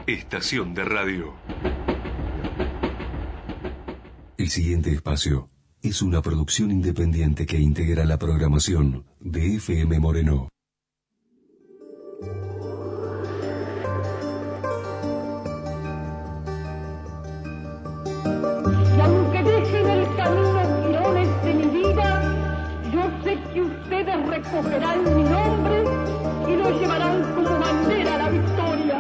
estación de radio. El siguiente espacio es una producción independiente que integra la programación de FM Moreno. Y aunque dejen el camino girones de mi vida, yo sé que ustedes recogerán mi nombre y lo llevarán como bandera a la victoria.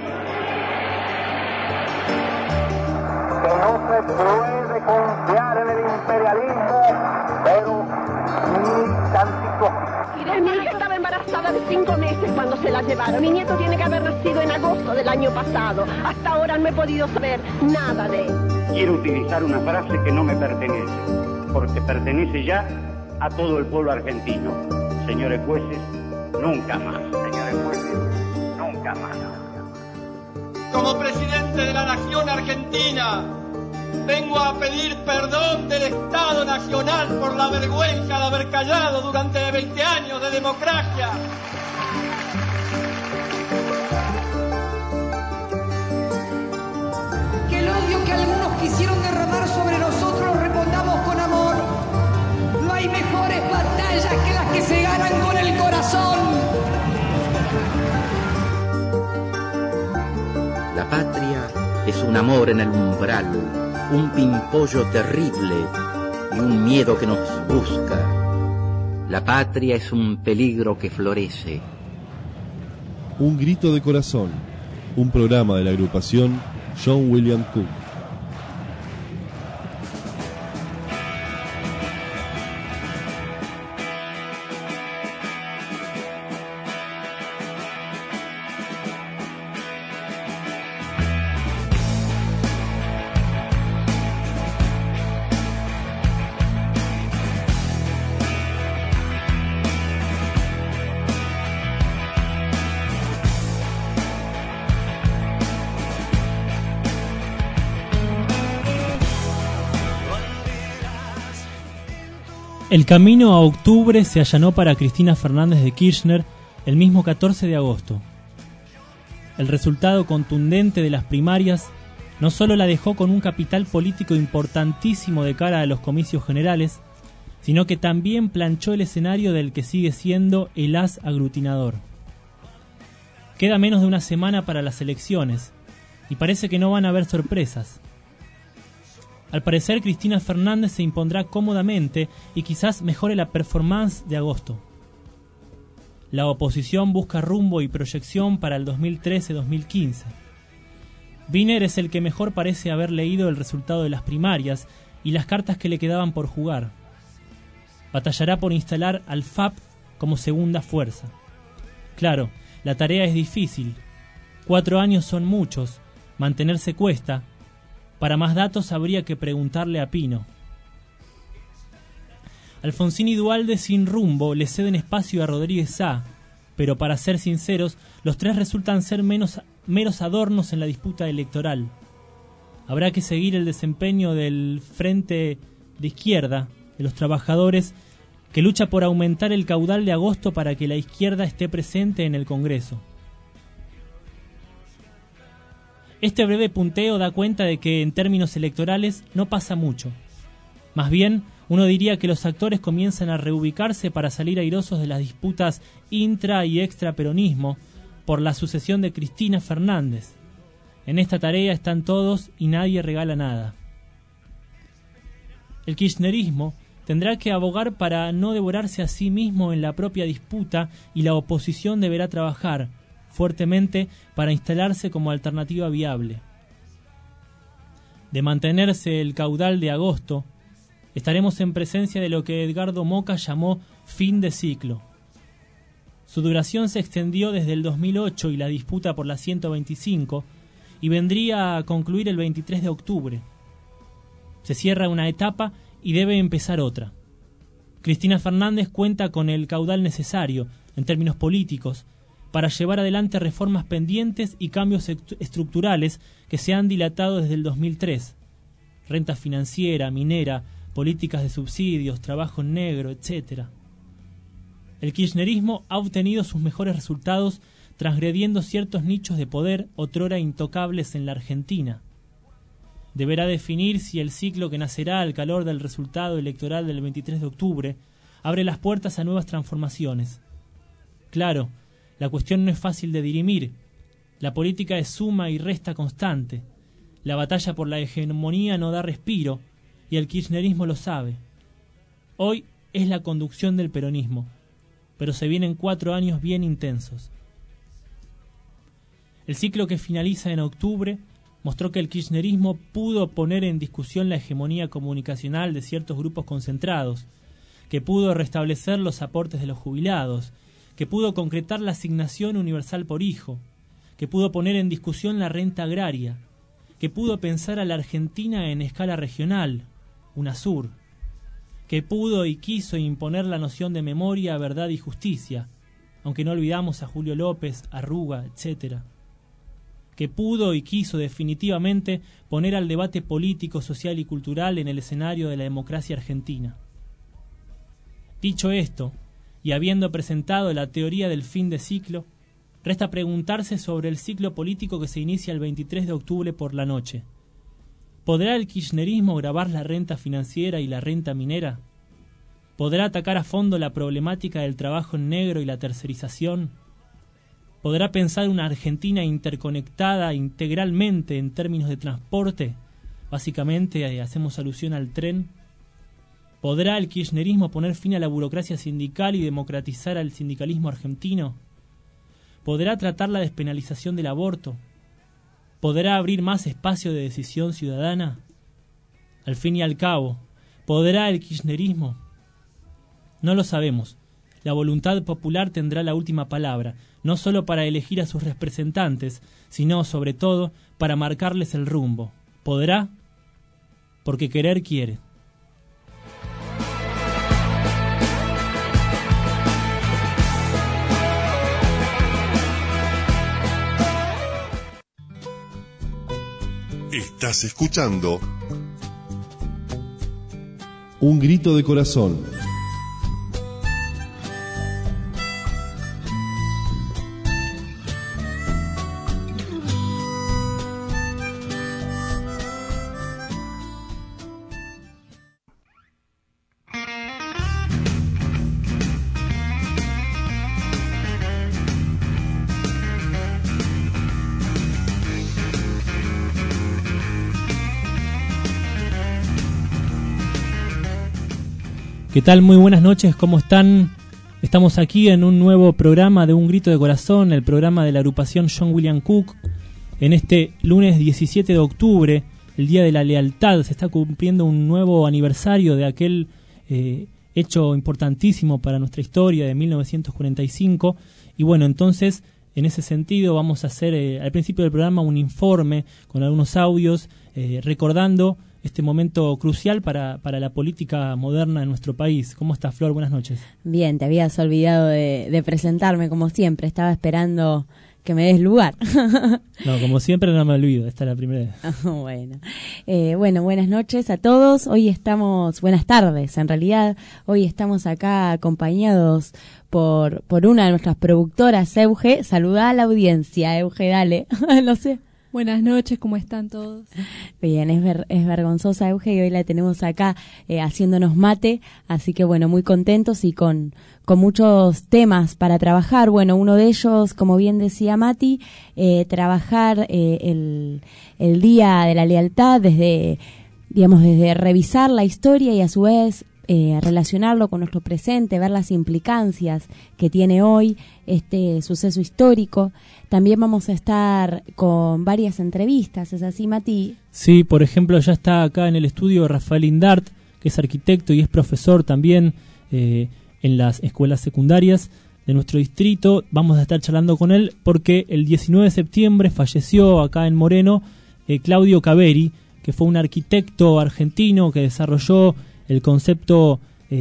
Que no se puede confiar en el imperialismo, pero ni tantito. Mi hija estaba embarazada de 5 meses cuando se la llevaron. Mi nieto tiene que haber nacido en agosto del año pasado. Hasta ahora no he podido saber nada de él. Quiero utilizar una frase que no me pertenece, porque pertenece ya a todo el pueblo argentino. Señores jueces, nunca más. Señores jueces, nunca más. Como presidente de la Nación Argentina, vengo a pedir perdón del Estado Nacional por la vergüenza de haber callado durante 20 años de democracia. Que el odio que algunos quisieron derramar sobre nosotros respondamos con amor. No hay mejores batallas que las que se ganan con el corazón. La patria es un amor en el umbral, un pimpollo terrible y un miedo que nos busca. La patria es un peligro que florece. Un grito de corazón, un programa de la agrupación John William Cook. El camino a octubre se allanó para Cristina Fernández de Kirchner el mismo 14 de agosto. El resultado contundente de las primarias no solo la dejó con un capital político importantísimo de cara a los comicios generales, sino que también planchó el escenario del que sigue siendo el as aglutinador. Queda menos de una semana para las elecciones, y parece que no van a haber sorpresas. Al parecer, Cristina Fernández se impondrá cómodamente y quizás mejore la performance de agosto. La oposición busca rumbo y proyección para el 2013-2015. Wiener es el que mejor parece haber leído el resultado de las primarias y las cartas que le quedaban por jugar. Batallará por instalar al FAP como segunda fuerza. Claro, la tarea es difícil. 4 años son muchos, mantenerse cuesta. Para más datos habría que preguntarle a Pino. Alfonsín y Duhalde sin rumbo le ceden espacio a Rodríguez Sá, pero para ser sinceros, los tres resultan ser meros adornos en la disputa electoral. Habrá que seguir el desempeño del Frente de Izquierda, de los trabajadores, que lucha por aumentar el caudal de agosto para que la izquierda esté presente en el Congreso. Este breve punteo da cuenta de que en términos electorales no pasa mucho. Más bien, uno diría que los actores comienzan a reubicarse para salir airosos de las disputas intra y extra peronismo por la sucesión de Cristina Fernández. En esta tarea están todos y nadie regala nada. El kirchnerismo tendrá que abogar para no devorarse a sí mismo en la propia disputa y la oposición deberá trabajar fuertemente para instalarse como alternativa viable. De mantenerse el caudal de agosto, estaremos en presencia de lo que Edgardo Moca llamó fin de ciclo. Su duración se extendió desde el 2008 y la disputa por la 125 y vendría a concluir el 23 de octubre. Se cierra una etapa y debe empezar otra. Cristina Fernández cuenta con el caudal necesario, en términos políticos, para llevar adelante reformas pendientes y cambios estructurales que se han dilatado desde el 2003. Renta financiera, minera, políticas de subsidios, trabajo en negro, etc. El kirchnerismo ha obtenido sus mejores resultados transgrediendo ciertos nichos de poder otrora intocables en la Argentina. Deberá definir si el ciclo que nacerá al calor del resultado electoral del 23 de octubre abre las puertas a nuevas transformaciones. Claro, la cuestión no es fácil de dirimir. La política es suma y resta constante. La batalla por la hegemonía no da respiro, y el kirchnerismo lo sabe. Hoy es la conducción del peronismo, pero se vienen 4 años bien intensos. El ciclo que finaliza en octubre mostró que el kirchnerismo pudo poner en discusión la hegemonía comunicacional de ciertos grupos concentrados, que pudo restablecer los aportes de los jubilados, que pudo concretar la asignación universal por hijo, que pudo poner en discusión la renta agraria, que pudo pensar a la Argentina en escala regional, UNASUR, que pudo y quiso imponer la noción de memoria, verdad y justicia, aunque no olvidamos a Julio López, Arruga, etc., que pudo y quiso definitivamente poner al debate político, social y cultural en el escenario de la democracia argentina. Dicho esto, y habiendo presentado la teoría del fin de ciclo, resta preguntarse sobre el ciclo político que se inicia el 23 de octubre por la noche. ¿Podrá el kirchnerismo gravar la renta financiera y la renta minera? ¿Podrá atacar a fondo la problemática del trabajo en negro y la tercerización? ¿Podrá pensar una Argentina interconectada integralmente en términos de transporte? Básicamente hacemos alusión al tren. ¿Podrá el kirchnerismo poner fin a la burocracia sindical y democratizar al sindicalismo argentino? ¿Podrá tratar la despenalización del aborto? ¿Podrá abrir más espacio de decisión ciudadana? Al fin y al cabo, ¿podrá el kirchnerismo? No lo sabemos. La voluntad popular tendrá la última palabra, no solo para elegir a sus representantes, sino, sobre todo, para marcarles el rumbo. ¿Podrá? Porque querer quiere. Estás escuchando Un grito de corazón. ¿Qué tal? Muy buenas noches, ¿cómo están? Estamos aquí en un nuevo programa de Un Grito de Corazón, el programa de la agrupación John William Cook. En este lunes 17 de octubre, el Día de la Lealtad, se está cumpliendo un nuevo aniversario de aquel hecho importantísimo para nuestra historia de 1945. Y bueno, entonces, en ese sentido, vamos a hacer al principio del programa un informe con algunos audios recordando este momento crucial para la política moderna en nuestro país. ¿Cómo estás, Flor? Buenas noches. Bien, te habías olvidado de presentarme como siempre. Estaba esperando que me des lugar. No, como siempre no me olvido. Esta es la primera vez. Bueno, buenas noches a todos. Buenas tardes, en realidad. Hoy estamos acá acompañados por una de nuestras productoras, Euge. Saludá a la audiencia, Euge, dale. Lo sé. Buenas noches, ¿cómo están todos? Bien, es vergonzosa, Euge, y hoy la tenemos acá haciéndonos mate, así que bueno, muy contentos y con muchos temas para trabajar. Bueno, uno de ellos, como bien decía Mati, trabajar el Día de la Lealtad desde revisar la historia y a su vez relacionarlo con nuestro presente, ver las implicancias que tiene hoy este suceso histórico. También vamos a estar con varias entrevistas, ¿es así, Mati? Sí, por ejemplo, ya está acá en el estudio Rafael Indart, que es arquitecto y es profesor también en las escuelas secundarias de nuestro distrito. Vamos a estar charlando con él porque el 19 de septiembre falleció acá en Moreno Claudio Caveri, que fue un arquitecto argentino que desarrolló el concepto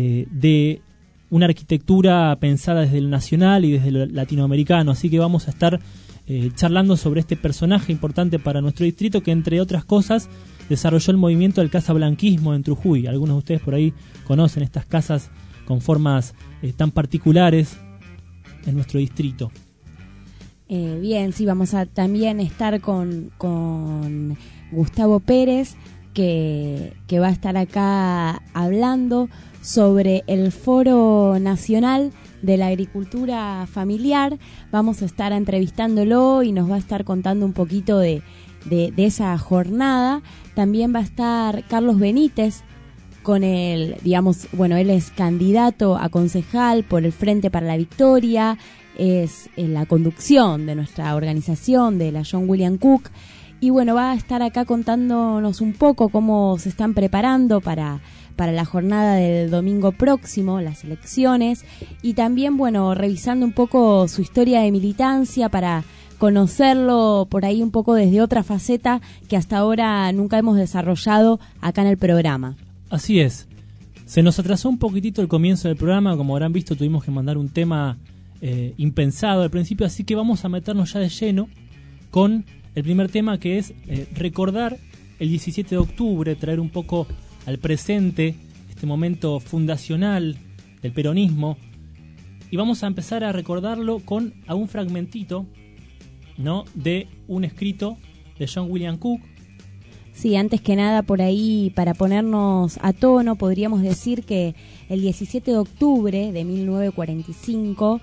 de una arquitectura pensada desde lo nacional y desde lo latinoamericano. Así que vamos a estar charlando sobre este personaje importante para nuestro distrito que, entre otras cosas, desarrolló el movimiento del casablanquismo en Trujuy. Algunos de ustedes por ahí conocen estas casas con formas tan particulares en nuestro distrito. Bien, sí, vamos a también estar con Gustavo Pérez, que va a estar acá hablando sobre el Foro Nacional de la Agricultura Familiar. Vamos a estar entrevistándolo y nos va a estar contando un poquito de esa jornada. También va a estar Carlos Benítez con él es candidato a concejal por el Frente para la Victoria, es en la conducción de nuestra organización, de la John William Cook, y bueno, va a estar acá contándonos un poco cómo se están preparando para la jornada del domingo próximo, las elecciones, y también, bueno, revisando un poco su historia de militancia para conocerlo por ahí un poco desde otra faceta que hasta ahora nunca hemos desarrollado acá en el programa. Así es. Se nos atrasó un poquitito el comienzo del programa, como habrán visto tuvimos que mandar un tema impensado al principio, así que vamos a meternos ya de lleno con el primer tema, que es recordar el 17 de octubre, traer un poco al presente este momento fundacional del peronismo, y vamos a empezar a recordarlo con un fragmentito, ¿no?, de un escrito de John William Cook. Sí, antes que nada, por ahí, para ponernos a tono, podríamos decir que el 17 de octubre de 1945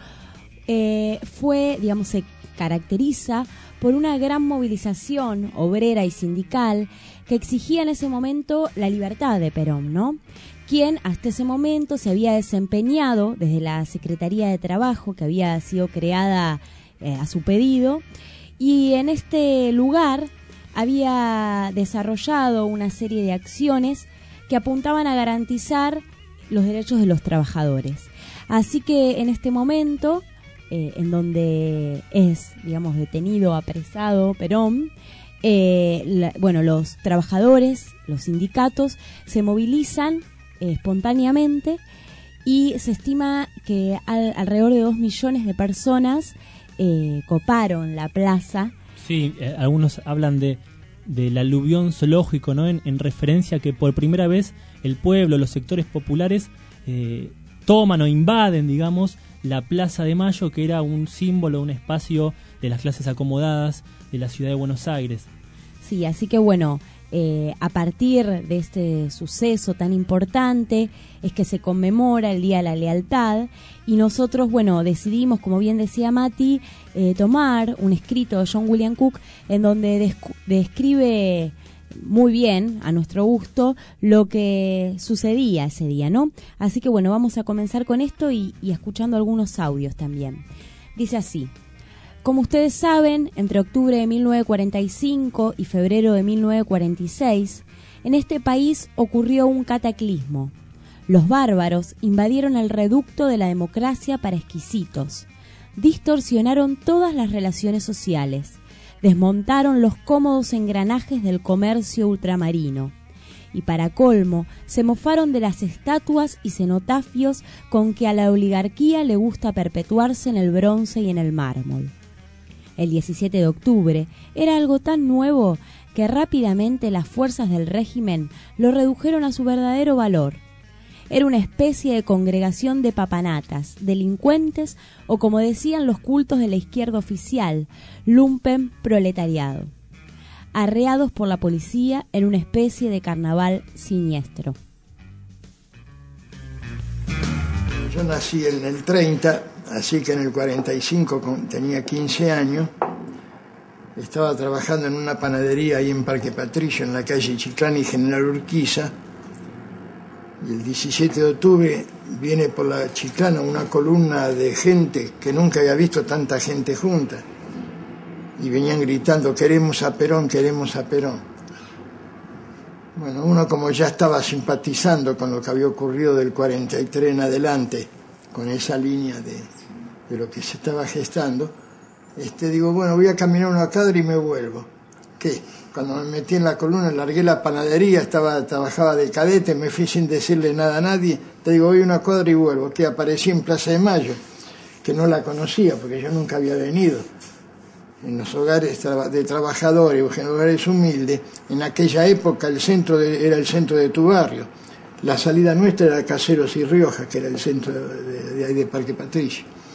se caracteriza por una gran movilización obrera y sindical que exigía en ese momento la libertad de Perón, ¿no?, quien hasta ese momento se había desempeñado desde la Secretaría de Trabajo, que había sido creada a su pedido, y en este lugar había desarrollado una serie de acciones que apuntaban a garantizar los derechos de los trabajadores. Así que en este momento, en donde es, detenido, apresado Perón, los trabajadores, los sindicatos, se movilizan espontáneamente, y se estima que alrededor de 2 millones de personas coparon la plaza. Sí, algunos hablan del aluvión zoológico, ¿no?, en referencia a que por primera vez el pueblo, los sectores populares toman o invaden, la Plaza de Mayo, que era un símbolo, un espacio de las clases acomodadas de la ciudad de Buenos Aires. Sí, así que bueno, a partir de este suceso tan importante es que se conmemora el Día de la Lealtad, y nosotros, decidimos, como bien decía Mati, tomar un escrito de John William Cook en donde describe muy bien, a nuestro gusto, lo que sucedía ese día, ¿no? Así que vamos a comenzar con esto y escuchando algunos audios también. Dice así: como ustedes saben, entre octubre de 1945 y febrero de 1946, en este país ocurrió un cataclismo. Los bárbaros invadieron el reducto de la democracia para exquisitos, distorsionaron todas las relaciones sociales, desmontaron los cómodos engranajes del comercio ultramarino, y para colmo se mofaron de las estatuas y cenotafios con que a la oligarquía le gusta perpetuarse en el bronce y en el mármol. El 17 de octubre era algo tan nuevo que rápidamente las fuerzas del régimen lo redujeron a su verdadero valor. Era una especie de congregación de papanatas, delincuentes o, como decían los cultos de la izquierda oficial, lumpen proletariado, arreados por la policía en una especie de carnaval siniestro. Yo nací en el 30, así que en el 45 tenía 15 años. Estaba trabajando en una panadería ahí en Parque Patricio, en la calle Chiclán y General Urquiza. Y el 17 de octubre viene por la Chiclana una columna de gente que nunca había visto tanta gente junta. Y venían gritando: queremos a Perón, queremos a Perón. Bueno, uno, como ya estaba simpatizando con lo que había ocurrido del 43 en adelante, con esa línea de lo que se estaba gestando, digo, voy a caminar una cuadra y me vuelvo. ¿Qué? Cuando me metí en la columna, largué la panadería, trabajaba de cadete, me fui sin decirle nada a nadie. Te digo, voy una cuadra y vuelvo. Que aparecí en Plaza de Mayo, que no la conocía porque yo nunca había venido. En los hogares de trabajadores, en hogares humildes, en aquella época el centro era el centro de tu barrio. La salida nuestra era Caseros y Rioja, que era el centro de Parque Patricio.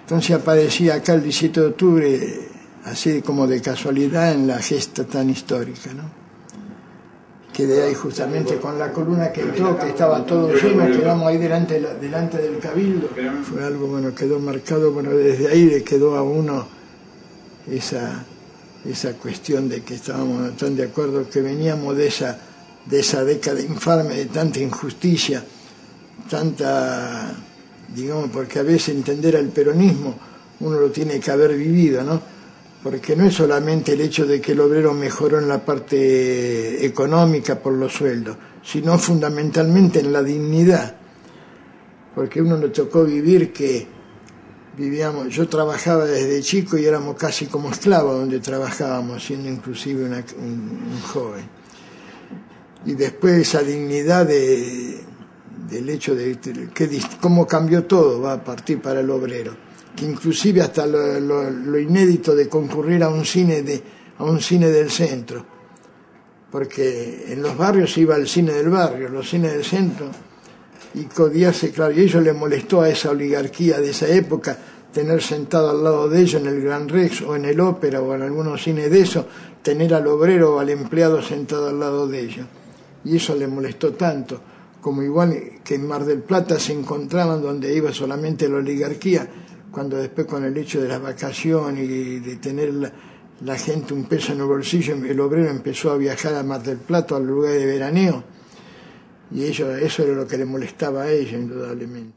Entonces aparecía acá el 17 de octubre, así como de casualidad, en la gesta tan histórica, ¿no? Quedé ahí justamente con la columna que entró, que estaba todo lleno, quedamos ahí delante del Cabildo. Fue algo, bueno, quedó marcado, bueno, desde ahí le quedó a uno esa cuestión de que estábamos tan de acuerdo, que veníamos de esa década infame, de tanta injusticia, tanta, digamos, porque a veces entender al peronismo uno lo tiene que haber vivido, ¿no? Porque no es solamente el hecho de que el obrero mejoró en la parte económica por los sueldos, sino fundamentalmente en la dignidad. Porque uno le tocó vivir que yo trabajaba desde chico y éramos casi como esclavos donde trabajábamos, siendo inclusive un joven. Y después esa dignidad del hecho de cómo cambió todo, va a partir para el obrero. Que inclusive hasta lo inédito de concurrir a un cine del centro, porque en los barrios se iba al cine del barrio, los cines del centro, y codiarse, claro, y ellos les molestó a esa oligarquía de esa época tener sentado al lado de ellos en el Gran Rex o en el Ópera o en algunos cines de eso, tener al obrero o al empleado sentado al lado de ellos, y eso les molestó tanto, como igual que en Mar del Plata se encontraban donde iba solamente la oligarquía, cuando después con el hecho de las vacaciones y de tener la gente un peso en el bolsillo, el obrero empezó a viajar a Mar del Plata, al lugar de veraneo, y eso era lo que le molestaba a ellos, indudablemente.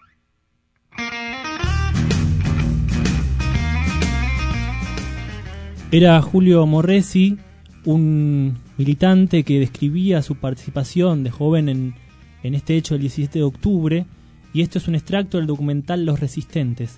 Era Julio Morresi, un militante que describía su participación de joven en este hecho del 17 de octubre, y esto es un extracto del documental Los Resistentes.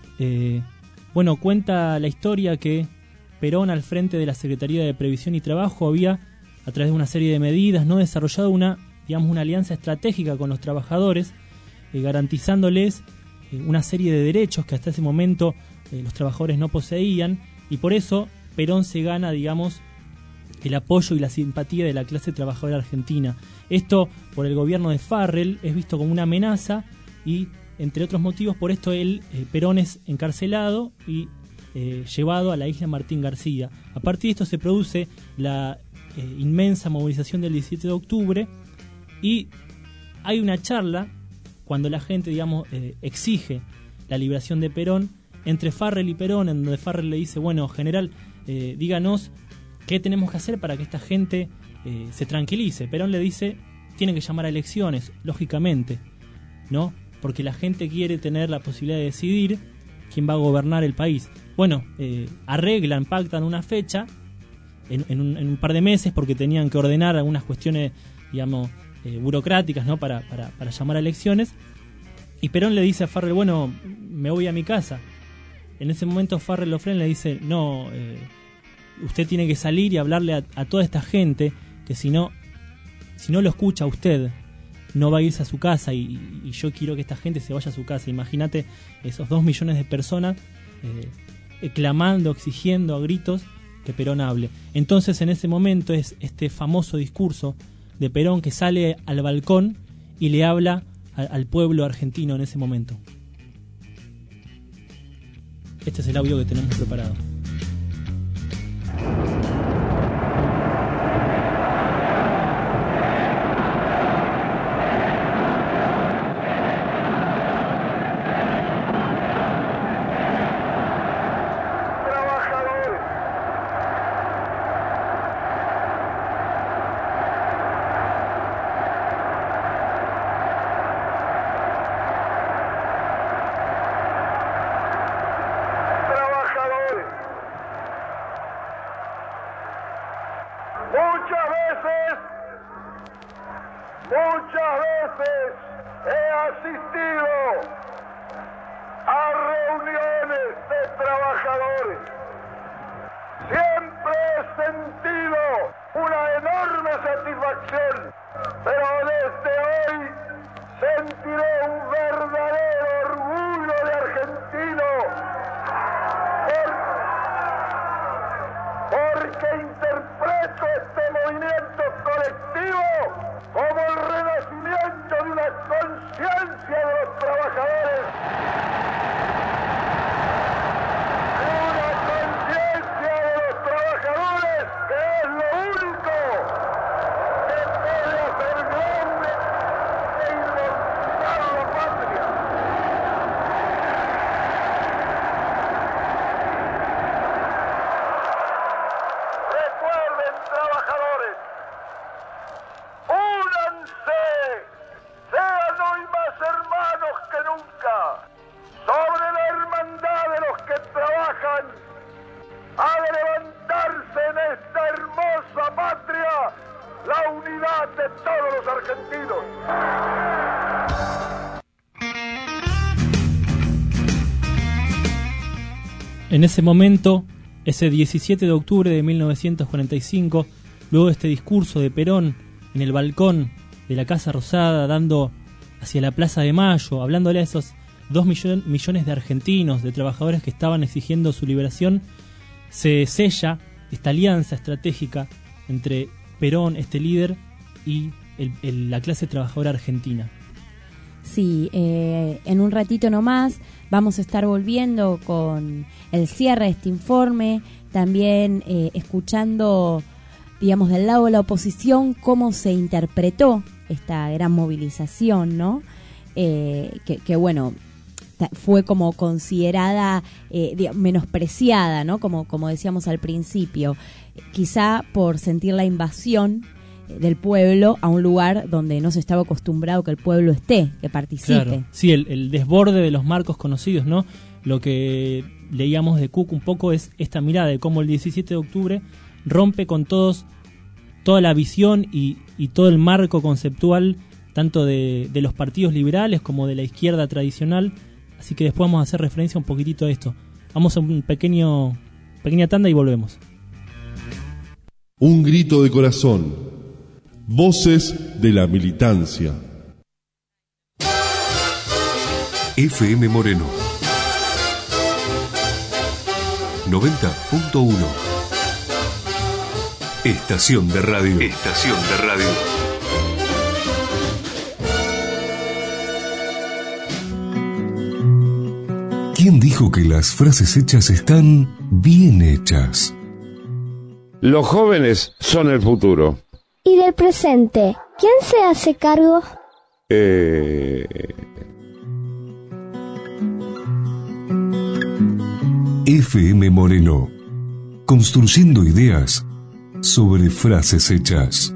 Bueno, cuenta la historia que Perón, al frente de la Secretaría de Previsión y Trabajo, había, a través de una serie de medidas, no desarrollado una alianza estratégica con los trabajadores, garantizándoles una serie de derechos que hasta ese momento los trabajadores no poseían, y por eso Perón se gana, digamos, el apoyo y la simpatía de la clase trabajadora argentina. Esto, por el gobierno de Farrell, es visto como una amenaza y, entre otros motivos, por esto Perón es encarcelado y llevado a la isla Martín García. A partir de esto se produce la inmensa movilización del 17 de octubre y hay una charla cuando la gente, digamos, exige la liberación de Perón entre Farrell y Perón, en donde Farrell le dice, bueno, general, díganos qué tenemos que hacer para que esta gente se tranquilice. Perón le dice, tienen que llamar a elecciones, lógicamente, ¿no? Porque la gente quiere tener la posibilidad de decidir quién va a gobernar el país. Bueno, arreglan, pactan una fecha en un par de meses porque tenían que ordenar algunas cuestiones, digamos, burocráticas, ¿no? Para llamar a elecciones. Y Perón le dice a Farrell, bueno, me voy a mi casa. En ese momento Farrell lo frena y le dice, no, usted tiene que salir y hablarle a toda esta gente que si no lo escucha usted, no va a irse a su casa y yo quiero que esta gente se vaya a su casa. Imagínate esos 2 millones de personas clamando, exigiendo a gritos que Perón hable. Entonces en ese momento es este famoso discurso de Perón que sale al balcón y le habla al pueblo argentino en ese momento. Este es el audio que tenemos preparado. Muchas veces he asistido a reuniones de trabajadores. Siempre he sentido una enorme satisfacción, pero desde hoy sentiré un verdadero orgullo de argentino, porque interpreto este movimiento colectivo como el renacimiento de una conciencia de los trabajadores. En ese momento, ese 17 de octubre de 1945, luego de este discurso de Perón en el balcón de la Casa Rosada, dando hacia la Plaza de Mayo, hablándole a esos 2 millones de argentinos, de trabajadores que estaban exigiendo su liberación, se sella esta alianza estratégica entre Perón, este líder, y la clase trabajadora argentina. Sí, en un ratito nomás vamos a estar volviendo con el cierre de este informe, también escuchando, digamos, del lado de la oposición cómo se interpretó esta gran movilización, ¿no? Que bueno, fue como considerada menospreciada, ¿no? Como decíamos al principio, quizá por sentir la invasión del pueblo a un lugar donde no se estaba acostumbrado que el pueblo esté, que participe. Claro. Sí, el desborde de los marcos conocidos, ¿no? Lo que leíamos de Cook un poco es esta mirada de cómo el 17 de octubre rompe con toda la visión y todo el marco conceptual tanto de los partidos liberales como de la izquierda tradicional. Así que después vamos a hacer referencia un poquitito a esto. Vamos a un pequeña tanda y volvemos. Un grito de corazón. Voces de la militancia. FM Moreno 90.1. Estación de radio. Estación de radio. ¿Quién dijo que las frases hechas están bien hechas? Los jóvenes son el futuro. ¿Y del presente? ¿Quién se hace cargo? FM Moreno. Construyendo ideas sobre frases hechas.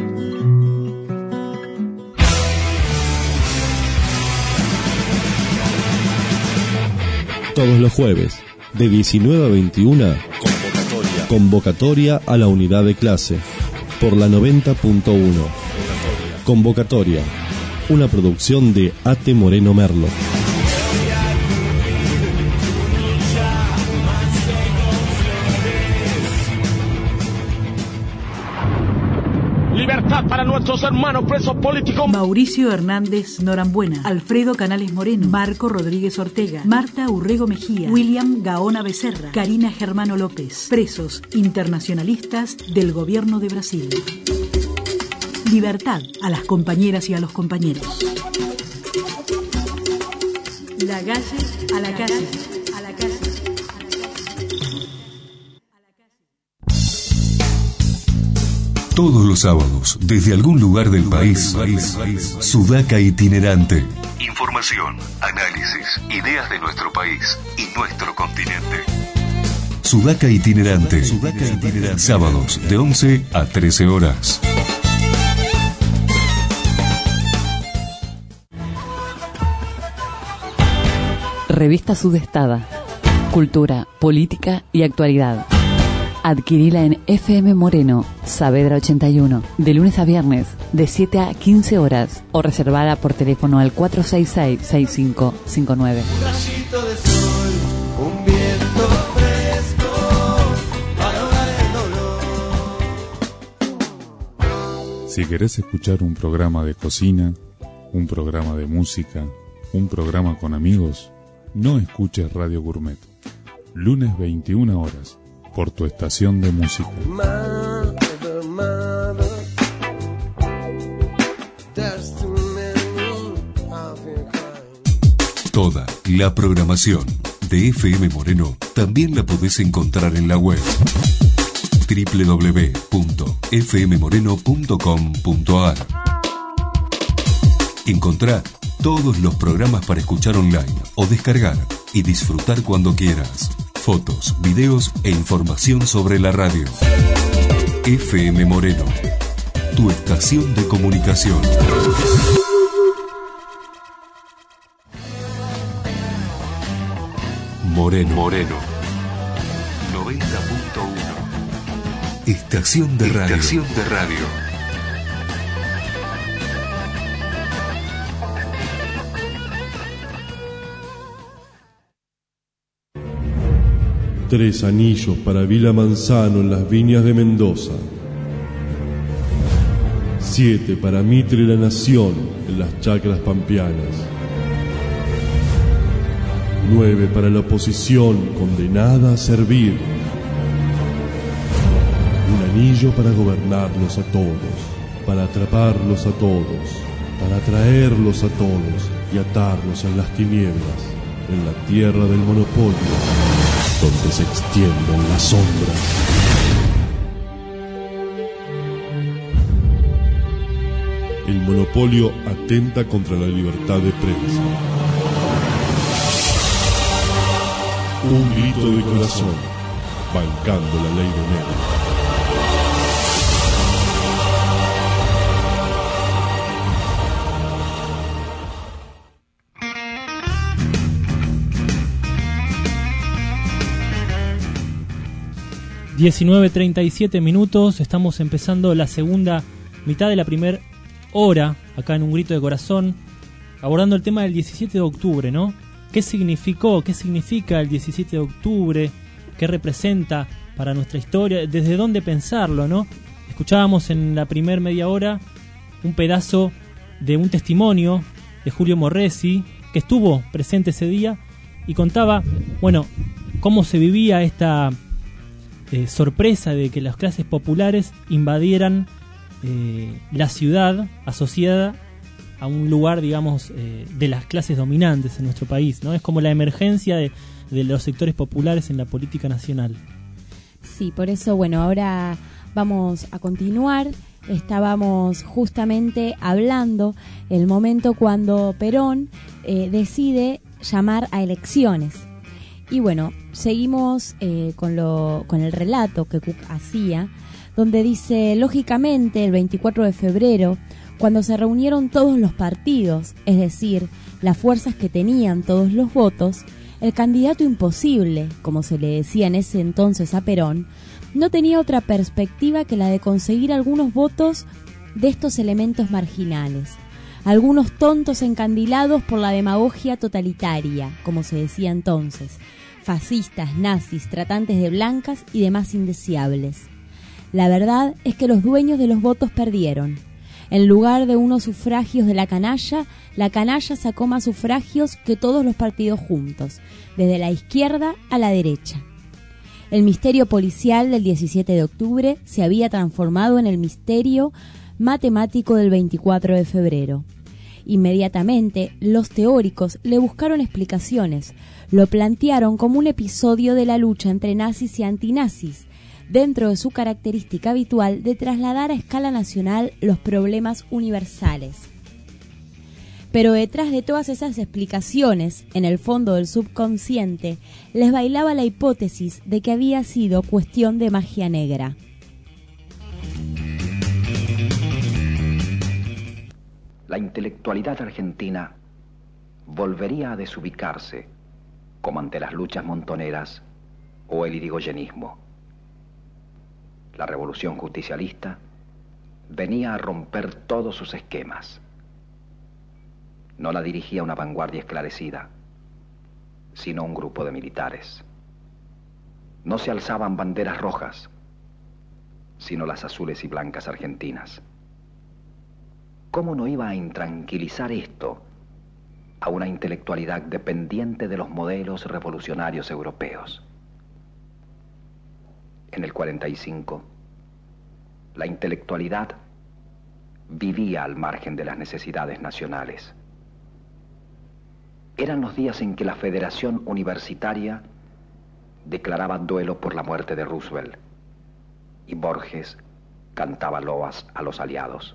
Todos los jueves, de 19 a 21, convocatoria a la unidad de clase, por la 90.1. Convocatoria, una producción de A.T. Moreno Merlo. Libertad para nuestros hermanos presos políticos. Mauricio Hernández Norambuena, Alfredo Canales Moreno, Marco Rodríguez Ortega, Marta Urrego Mejía, William Gaona Becerra, Karina Germano López, presos internacionalistas del gobierno de Brasil. Libertad a las compañeras y a los compañeros. La calle a la calle. A la calle. Todos los sábados, desde algún lugar del país, Sudaca Itinerante. Información, análisis, ideas de nuestro país y nuestro continente. Sudaca Itinerante. Sábados de 11 a 13 horas. Revista Sudestada. Cultura, política y actualidad. Adquirila en FM Moreno, Saavedra 81, de lunes a viernes, de 7 a 15 horas, o reservada por teléfono al 466-6559. Un rayito de sol, un viento fresco, para ahogar el dolor. Si querés escuchar un programa de cocina, un programa de música, un programa con amigos, no escuches Radio Gourmet. Lunes 21 horas. Por tu estación de música. Toda la programación de FM Moreno también la podés encontrar en la web www.fmmoreno.com.ar. Encontrá todos los programas para escuchar online o descargar y disfrutar cuando quieras. Fotos, videos e información sobre la radio. FM Moreno, tu estación de comunicación. Moreno 90.1. Estación de radio. Estación de radio. 3 anillos para Vila Manzano en las viñas de Mendoza. 7 para Mitre y la Nación en las chacras pampeanas. 9 para la oposición condenada a servir. Un anillo para gobernarlos a todos, para atraparlos a todos, para atraerlos a todos y atarlos en las tinieblas, en la tierra del monopolio, donde se extienden las sombras. El monopolio atenta contra la libertad de prensa. Un grito de corazón, bancando la ley de Nero. ...19:37, estamos empezando la segunda mitad de la primera hora, acá en Un Grito de Corazón, abordando el tema del 17 de octubre, ¿no? ¿Qué significó, qué significa el 17 de octubre? ¿Qué representa para nuestra historia? ¿Desde dónde pensarlo, no? Escuchábamos en la primera media hora un pedazo de un testimonio de Julio Morresi, que estuvo presente ese día y contaba, bueno, cómo se vivía esta sorpresa de que las clases populares invadieran la ciudad asociada a un lugar, digamos, de las clases dominantes en nuestro país, ¿no? Es como la emergencia de los sectores populares en la política nacional. Sí, por eso, bueno, ahora vamos a continuar. Estábamos justamente hablando el momento cuando Perón decide llamar a elecciones. Y bueno, seguimos con el relato que Cook hacía, donde dice, lógicamente, el 24 de febrero, cuando se reunieron todos los partidos, es decir, las fuerzas que tenían todos los votos, el candidato imposible, como se le decía en ese entonces a Perón, no tenía otra perspectiva que la de conseguir algunos votos de estos elementos marginales, algunos tontos encandilados por la demagogia totalitaria, como se decía entonces, fascistas, nazis, tratantes de blancas y demás indeseables. La verdad es que los dueños de los votos perdieron. En lugar de unos sufragios de la canalla sacó más sufragios que todos los partidos juntos, desde la izquierda a la derecha. El misterio policial del 17 de octubre se había transformado en el misterio matemático del 24 de febrero. Inmediatamente, los teóricos le buscaron explicaciones, lo plantearon como un episodio de la lucha entre nazis y antinazis, dentro de su característica habitual de trasladar a escala nacional los problemas universales. Pero detrás de todas esas explicaciones, en el fondo del subconsciente, les bailaba la hipótesis de que había sido cuestión de magia negra. La intelectualidad argentina volvería a desubicarse como ante las luchas montoneras o el irigoyenismo. La revolución justicialista venía a romper todos sus esquemas. No la dirigía una vanguardia esclarecida, sino un grupo de militares. No se alzaban banderas rojas, sino las azules y blancas argentinas. ¿Cómo no iba a intranquilizar esto a una intelectualidad dependiente de los modelos revolucionarios europeos? En el 45, la intelectualidad vivía al margen de las necesidades nacionales. Eran los días en que la Federación Universitaria declaraba duelo por la muerte de Roosevelt y Borges cantaba loas a los aliados.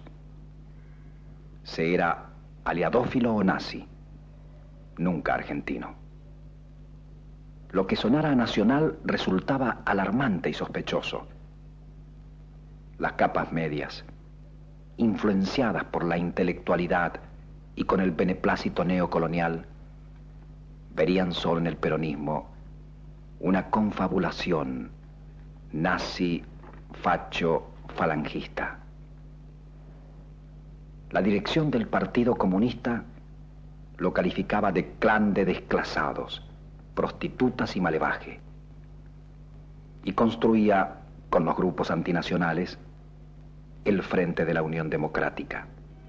Se era aliadófilo o nazi, nunca argentino. Lo que sonara nacional resultaba alarmante y sospechoso. Las capas medias, influenciadas por la intelectualidad y con el beneplácito neocolonial, verían solo en el peronismo una confabulación nazi, facho, falangista. La dirección del Partido Comunista lo calificaba de clan de desclasados, prostitutas y malevaje. y construía con los grupos antinacionales el Frente de la Unión Democrática.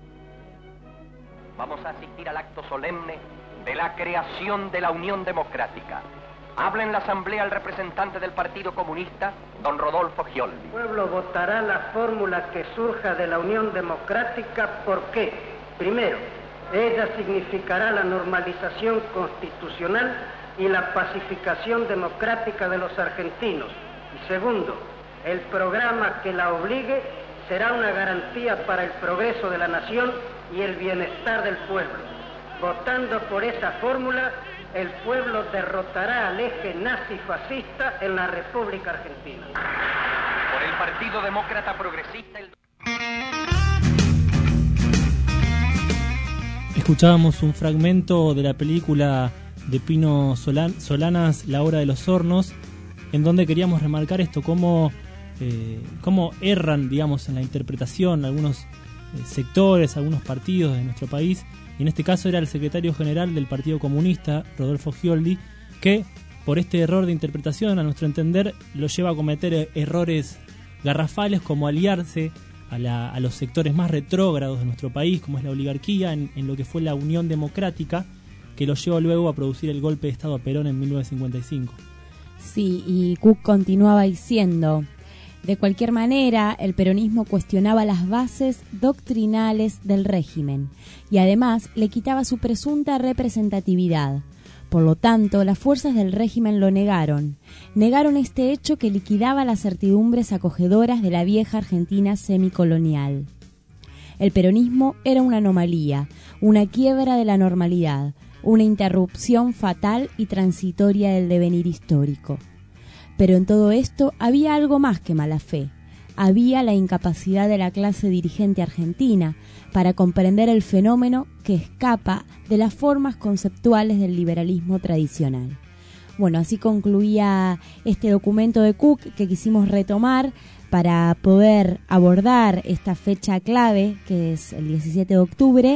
Vamos a asistir al acto solemne de la creación de la Unión Democrática. Habla en la Asamblea el representante del Partido Comunista, don Rodolfo Sciolli. El pueblo votará la fórmula que surja de la Unión Democrática. ¿Por qué? Primero, ella significará la normalización constitucional y la pacificación democrática de los argentinos. Y segundo, el programa que la obligue será una garantía para el progreso de la nación y el bienestar del pueblo. Votando por esa fórmula, el pueblo derrotará al eje nazi-fascista en la República Argentina. Por el Partido Demócrata Progresista... Escuchábamos un fragmento de la película de Pino Solanas, La Hora de los Hornos, en donde queríamos remarcar esto, cómo erran, digamos, en la interpretación algunos sectores, algunos partidos de nuestro país, y en este caso era el secretario general del Partido Comunista, Rodolfo Sciolli, que por este error de interpretación, a nuestro entender, lo lleva a cometer errores garrafales como aliarse a los sectores más retrógrados de nuestro país, como es la oligarquía, en lo que fue la Unión Democrática, que lo llevó luego a producir el golpe de Estado a Perón en 1955. Sí, y Cook continuaba diciendo: de cualquier manera, el peronismo cuestionaba las bases doctrinales del régimen y además le quitaba su presunta representatividad. Por lo tanto, las fuerzas del régimen lo negaron. Negaron este hecho que liquidaba las certidumbres acogedoras de la vieja Argentina semicolonial. El peronismo era una anomalía, una quiebra de la normalidad, una interrupción fatal y transitoria del devenir histórico. Pero en todo esto había algo más que mala fe. Había la incapacidad de la clase dirigente argentina para comprender el fenómeno que escapa de las formas conceptuales del liberalismo tradicional. Bueno, así concluía este documento de Cook que quisimos retomar para poder abordar esta fecha clave, que es el 17 de octubre.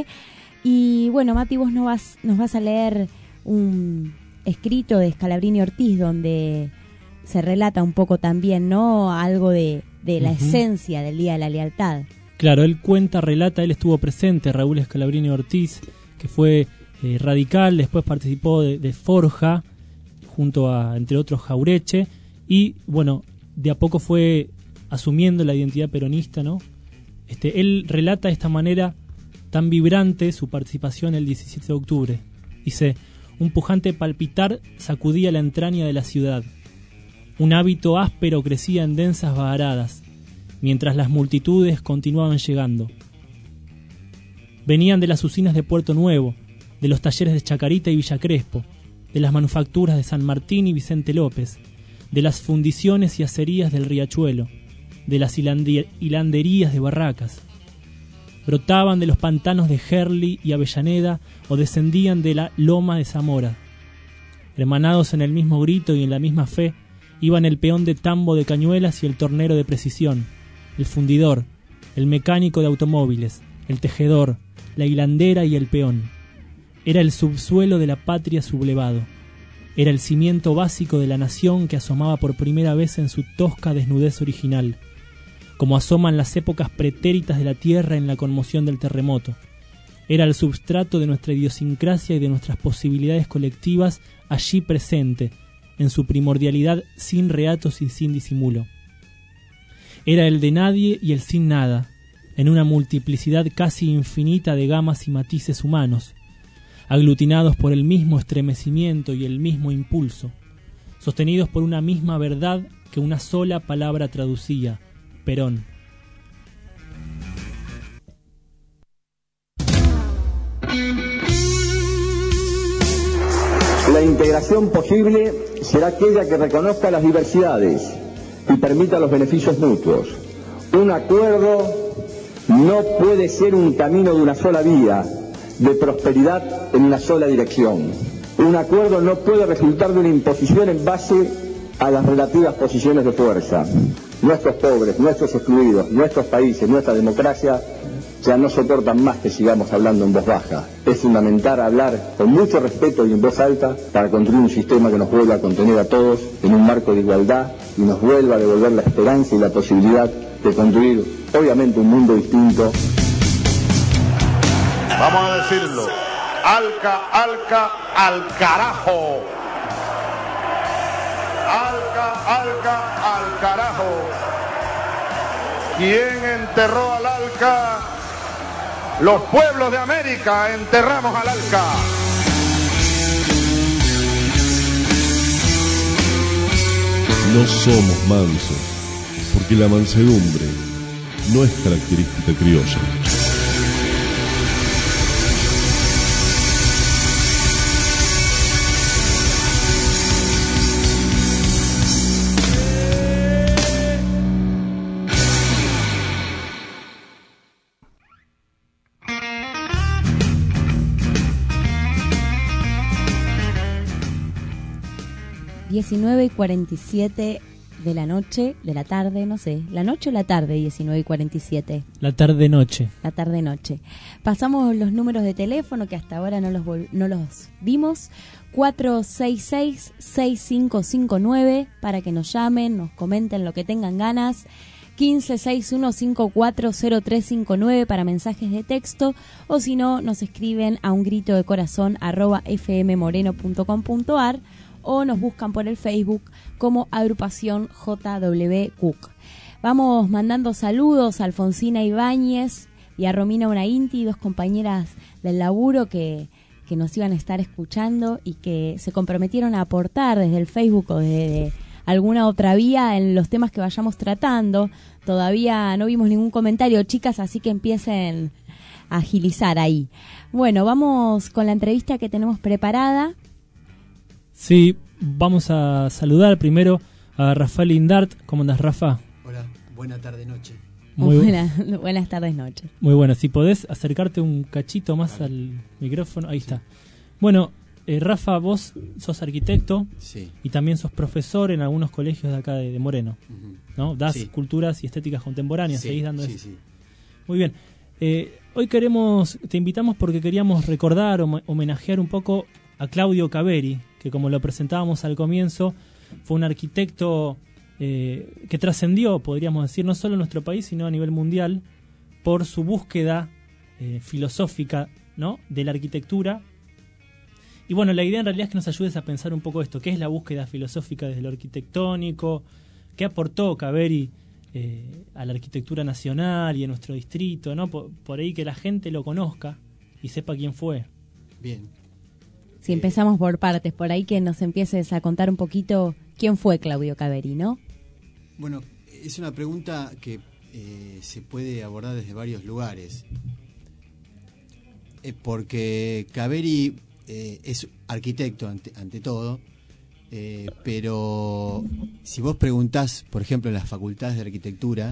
Y bueno, Mati, vos nos vas a leer un escrito de Scalabrini Ortiz donde se relata un poco también, ¿no?, algo de la esencia del Día de la Lealtad. Claro, él relata, él estuvo presente, Raúl Scalabrini Ortiz, que fue radical, después participó de Forja, junto a, entre otros, Jaureche, y bueno, de a poco fue asumiendo la identidad peronista, ¿no? Él relata de esta manera tan vibrante su participación el 17 de octubre. Dice: un pujante palpitar sacudía la entraña de la ciudad. Un hábito áspero crecía en densas vaharadas, mientras las multitudes continuaban llegando. Venían de las usinas de Puerto Nuevo, de los talleres de Chacarita y Villa Crespo, de las manufacturas de San Martín y Vicente López, de las fundiciones y acerías del Riachuelo, de las hilanderías de Barracas. Brotaban de los pantanos de Gerli y Avellaneda o descendían de la loma de Zamora. Hermanados en el mismo grito y en la misma fe, iban el peón de tambo de cañuelas y el tornero de precisión, el fundidor, el mecánico de automóviles, el tejedor, la hilandera y el peón. Era el subsuelo de la patria sublevado. Era el cimiento básico de la nación que asomaba por primera vez en su tosca desnudez original, como asoman las épocas pretéritas de la tierra en la conmoción del terremoto. Era el substrato de nuestra idiosincrasia y de nuestras posibilidades colectivas allí presente, en su primordialidad sin reatos y sin disimulo. Era el de nadie y el sin nada, en una multiplicidad casi infinita de gamas y matices humanos, aglutinados por el mismo estremecimiento y el mismo impulso, sostenidos por una misma verdad que una sola palabra traducía: Perón. La integración posible será aquella que reconozca las diversidades y permita los beneficios mutuos. Un acuerdo no puede ser un camino de una sola vía, de prosperidad en una sola dirección. Un acuerdo no puede resultar de una imposición en base a las relativas posiciones de fuerza. Nuestros pobres, nuestros excluidos, nuestros países, nuestra democracia ya no soportan más que sigamos hablando en voz baja. Es fundamental hablar con mucho respeto y en voz alta para construir un sistema que nos vuelva a contener a todos en un marco de igualdad y nos vuelva a devolver la esperanza y la posibilidad de construir, obviamente, un mundo distinto. Vamos a decirlo. Alca, Alca, al carajo. Alca, Alca, al carajo. ¿Quién enterró al Alca? Los pueblos de América enterramos al Alca. No somos mansos, porque la mansedumbre no es característica criolla. y 47 de la noche, de la tarde, no sé, la noche o la tarde, 19:47. La tarde-noche. La tarde-noche. Pasamos los números de teléfono que hasta ahora no los vimos. 466-6559 para que nos llamen, nos comenten lo que tengan ganas. 1561540359 para mensajes de texto, o si no, nos escriben a un grito de corazón @fmmoreno.com.ar o nos buscan por el Facebook como Agrupación JW Cook. Vamos mandando saludos a Alfonsina Ibáñez y a Romina Unainti, dos compañeras del laburo que nos iban a estar escuchando y que se comprometieron a aportar desde el Facebook o desde alguna otra vía en los temas que vayamos tratando. Todavía no vimos ningún comentario, chicas, así que empiecen a agilizar ahí. Bueno, vamos con la entrevista que tenemos preparada. Sí, vamos a saludar primero a Rafael Indart. ¿Cómo andas, Rafa? Hola, buena tarde-noche. Buenas tardes-noche. Muy bueno, si podés acercarte un cachito más al micrófono, ahí está. Bueno, Rafa, vos sos arquitecto y también sos profesor en algunos colegios de acá de Moreno, ¿no? Das culturas y estéticas contemporáneas, seguís dando eso. Sí. Muy bien. Hoy te invitamos porque queríamos recordar, homenajear un poco a Claudio Caveri, que como lo presentábamos al comienzo, fue un arquitecto que trascendió, podríamos decir, no solo en nuestro país, sino a nivel mundial, por su búsqueda filosófica, ¿no?, de la arquitectura. Y bueno, la idea en realidad es que nos ayudes a pensar un poco esto, qué es la búsqueda filosófica desde lo arquitectónico, qué aportó Caveri a la arquitectura nacional y a nuestro distrito, ¿no? Por ahí que la gente lo conozca y sepa quién fue. Bien. Si empezamos por partes, por ahí que nos empieces a contar un poquito quién fue Claudio Caveri, ¿no? Bueno, es una pregunta que se puede abordar desde varios lugares. Porque Caveri es arquitecto ante todo, pero si vos preguntás, por ejemplo, en las facultades de arquitectura,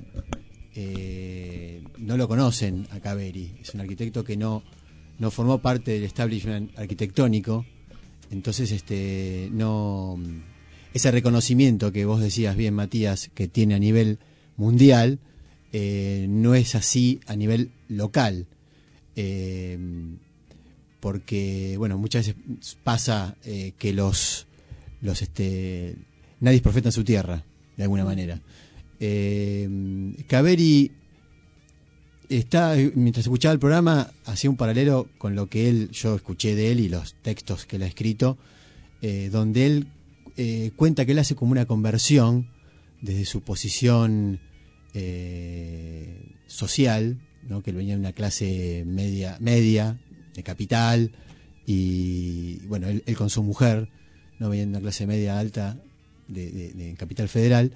no lo conocen a Caveri. Es un arquitecto que no formó parte del establishment arquitectónico, entonces no, ese reconocimiento que vos decías bien, Matías, que tiene a nivel mundial, no es así a nivel local, porque bueno, muchas veces pasa que nadie es profeta en su tierra, de alguna manera. Caveri mientras escuchaba el programa, hacía un paralelo con lo que yo escuché de él y los textos que él ha escrito, donde él cuenta que él hace como una conversión desde su posición social, ¿no?, que él venía de una clase media de capital, y bueno, él con su mujer, no venía de una clase media alta de Capital Federal,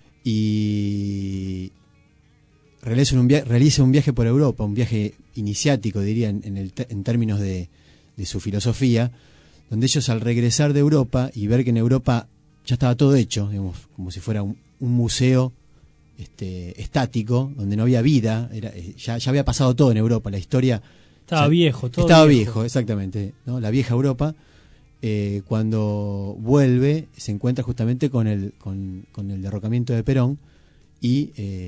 y realiza un viaje por Europa, un viaje iniciático, diría, en términos de su filosofía, donde ellos, al regresar de Europa y ver que en Europa ya estaba todo hecho, digamos, como si fuera un museo estático, donde no había vida, ya había pasado todo en Europa, la historia estaba viejo, exactamente, ¿no? La vieja Europa, cuando vuelve se encuentra justamente con el derrocamiento de Perón y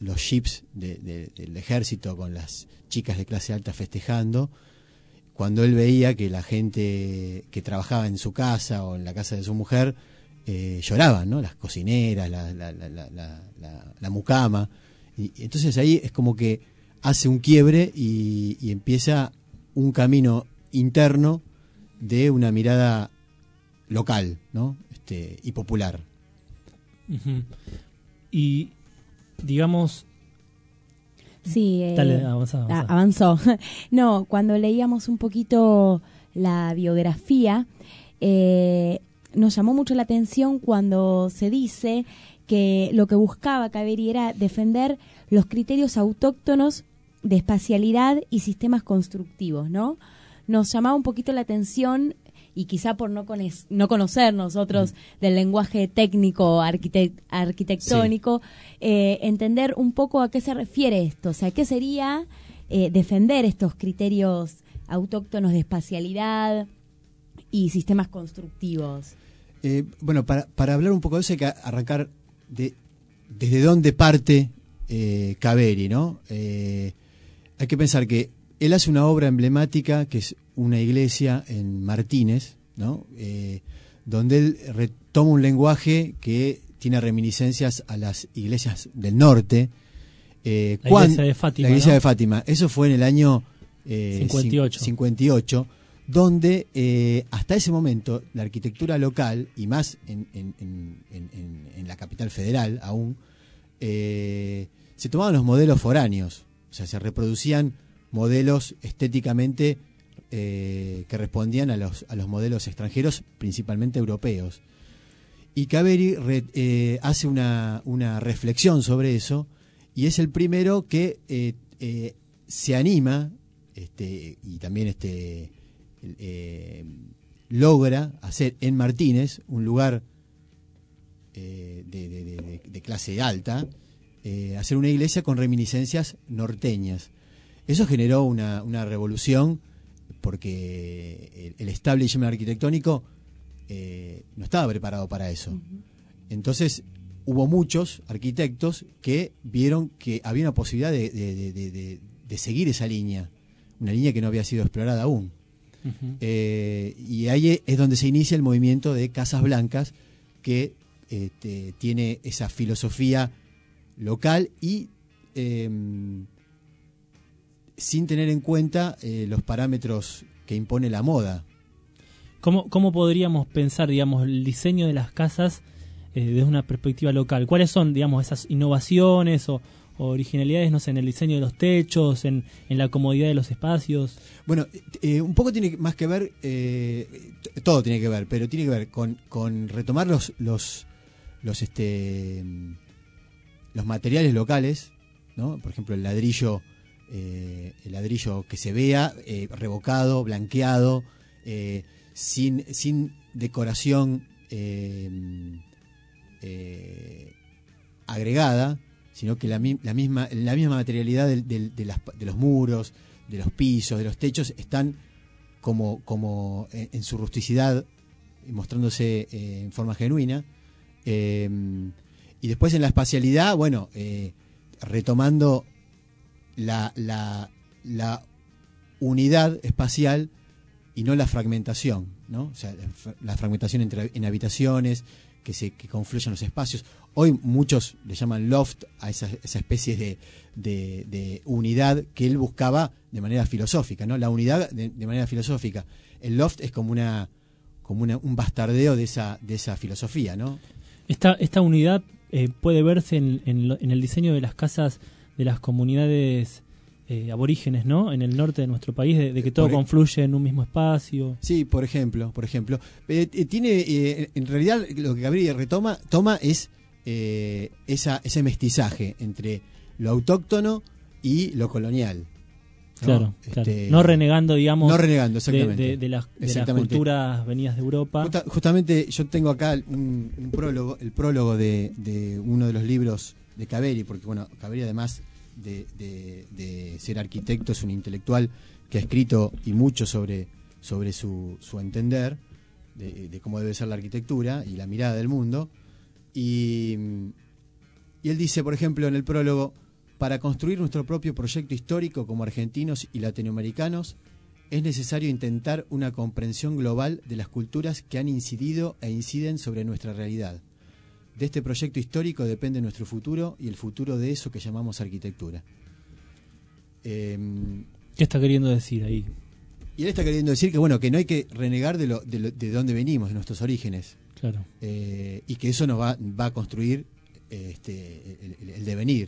los jeeps del ejército con las chicas de clase alta festejando, cuando él veía que la gente que trabajaba en su casa o en la casa de su mujer lloraban, ¿no? Las cocineras, la mucama. Y entonces ahí es como que hace un quiebre y empieza un camino interno de una mirada local, ¿no? Y popular. Uh-huh. Y digamos... Sí, dale, avanza. Avanzó. No, cuando leíamos un poquito la biografía, nos llamó mucho la atención cuando se dice que lo que buscaba Caveri era defender los criterios autóctonos de espacialidad y sistemas constructivos, ¿no? Nos llamaba un poquito la atención, y quizá por no conocer nosotros del lenguaje técnico arquitectónico, entender un poco a qué se refiere esto, o sea, qué sería defender estos criterios autóctonos de espacialidad y sistemas constructivos. Bueno, para hablar un poco de eso hay que arrancar desde dónde parte Caveri, ¿no? Hay que pensar que él hace una obra emblemática que es una iglesia en Martínez, ¿no? Donde él retoma un lenguaje que tiene reminiscencias a las iglesias del norte. La iglesia de Fátima. La iglesia, ¿no? de Fátima. Eso fue en el año 58, donde hasta ese momento la arquitectura local, y más en la capital federal aún, se tomaban los modelos foráneos, o sea, se reproducían modelos estéticamente que respondían a los modelos extranjeros, principalmente europeos. Y Caveri hace una reflexión sobre eso, y es el primero que se anima y también logra hacer en Martínez, un lugar de clase alta, hacer una iglesia con reminiscencias norteñas. Eso generó una revolución, porque el establishment arquitectónico no estaba preparado para eso. Entonces hubo muchos arquitectos que vieron que había una posibilidad de seguir esa línea, una línea que no había sido explorada aún. Uh-huh. Y ahí es donde se inicia el movimiento de Casas Blancas, que tiene esa filosofía local y sin tener en cuenta los parámetros que impone la moda. ¿Cómo podríamos pensar, digamos, el diseño de las casas desde una perspectiva local? ¿Cuáles son, digamos, esas innovaciones o originalidades, no sé, en el diseño de los techos, en la comodidad de los espacios? Bueno, un poco tiene más que ver, todo tiene que ver, pero tiene que ver con retomar los materiales locales, ¿no? Por ejemplo, el ladrillo que se vea revocado, blanqueado, sin decoración agregada, sino que la misma materialidad de los muros, de los pisos, de los techos, están como en su rusticidad, mostrándose en forma genuina. Y después en la espacialidad, bueno, retomando la unidad espacial y no la fragmentación, ¿no? O sea, la fragmentación en habitaciones, que confluyan los espacios. Hoy muchos le llaman loft a esa especie de unidad que él buscaba de manera filosófica, ¿no? La unidad de manera filosófica. El loft es como un bastardeo de esa filosofía, ¿no? Esta unidad puede verse en el diseño de las casas de las comunidades aborígenes, ¿no? En el norte de nuestro país, de que todo confluye en un mismo espacio. Sí, por ejemplo. Tiene, en realidad, lo que Caveri toma es ese mestizaje entre lo autóctono y lo colonial, ¿no? Claro. No renegando, digamos, exactamente. de las culturas venidas de Europa. Justamente yo tengo acá el prólogo de uno de los libros de Caveri, porque bueno, Caveri, además de ser arquitecto, es un intelectual que ha escrito y mucho sobre su entender de cómo debe ser la arquitectura y la mirada del mundo. Y él dice, por ejemplo, en el prólogo, para construir nuestro propio proyecto histórico como argentinos y latinoamericanos, es necesario intentar una comprensión global de las culturas que han incidido e inciden sobre nuestra realidad. De este proyecto histórico depende nuestro futuro y el futuro de eso que llamamos arquitectura. ¿Qué está queriendo decir ahí? Y él está queriendo decir que bueno, que no hay que renegar de dónde venimos, de nuestros orígenes. Claro. Y que eso nos va a construir el devenir.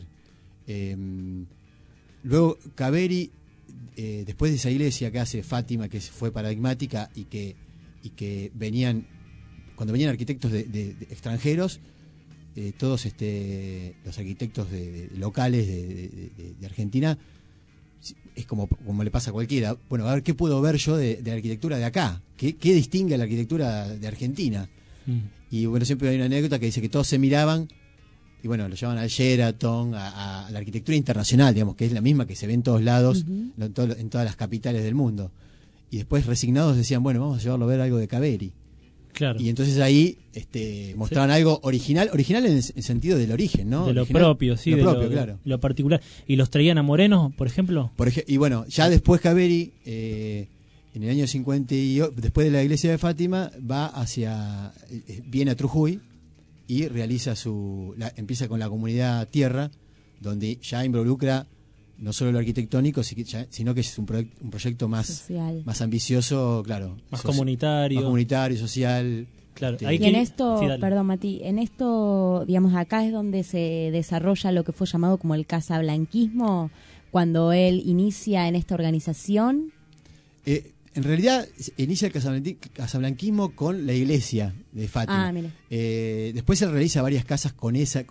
Luego Caveri, después de esa iglesia que hace Fátima, que fue paradigmática y que cuando venían arquitectos de extranjeros, todos los arquitectos locales de Argentina, es como le pasa a cualquiera. Bueno, a ver, ¿qué puedo ver yo de la arquitectura de acá? ¿Qué distingue a la arquitectura de Argentina? Y bueno, siempre hay una anécdota que dice que todos se miraban y bueno, lo llaman al Sheraton, a la arquitectura internacional, digamos, que es la misma que se ve en todos lados, en todas las capitales del mundo. Y después, resignados, decían, bueno, vamos a llevarlo a ver algo de Caveri. Claro. Y entonces ahí mostraban algo original en el sentido del origen, ¿no? De lo original, propio, sí, claro. Lo particular. ¿Y los traían a Morenos, por ejemplo? Y bueno, ya después Caveri, en el año 50, después de la iglesia de Fátima, viene a Trujuy y realiza empieza con la comunidad Tierra, donde ya involucra no solo lo arquitectónico, sino que es un proyecto más ambicioso, claro. Más comunitario. Más comunitario, social. Claro. Y en esto, perdón Mati, en esto, digamos, acá es donde se desarrolla lo que fue llamado como el casablanquismo, cuando él inicia en esta organización. En realidad inicia el casablanquismo con la iglesia de Fátima. Después él realiza varias casas con ese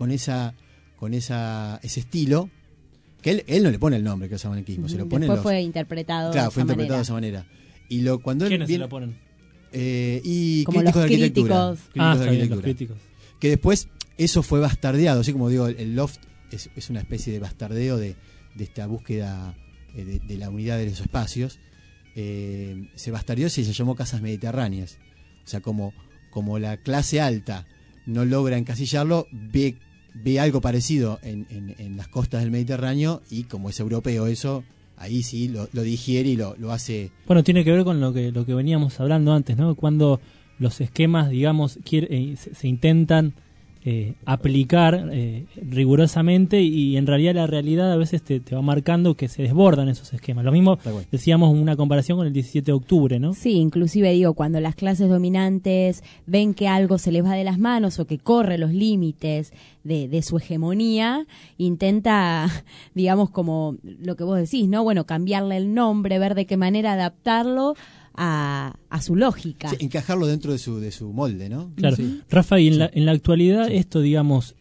estilo, que él no le pone el nombre casablanquismo, se lo pone. Después fue interpretado. Claro, fue interpretado de esa manera. Y ¿Quiénes se lo ponen? Y como críticos los de arquitectura. Los críticos. Que después eso fue bastardeado, así como digo, el loft es una especie de bastardeo de esta búsqueda de la unidad de los espacios. Se bastardeó y se llamó casas mediterráneas. O sea, como la clase alta no logra encasillarlo, ve algo parecido en las costas del Mediterráneo, y como es europeo eso, ahí sí lo digiere y lo hace. Bueno, tiene que ver con lo que veníamos hablando antes, ¿no? Cuando los esquemas, digamos, se intentan aplicar rigurosamente, y en realidad la realidad a veces te va marcando que se desbordan esos esquemas. Lo mismo decíamos una comparación con el 17 de octubre, ¿no? Sí, inclusive digo, cuando las clases dominantes ven que algo se les va de las manos o que corre los límites de su hegemonía, intenta, digamos, como lo que vos decís, ¿no? Bueno, cambiarle el nombre, ver de qué manera adaptarlo a su lógica. Sí, encajarlo dentro de su molde, ¿no? Claro. Sí. Rafa, y en la actualidad esto, digamos,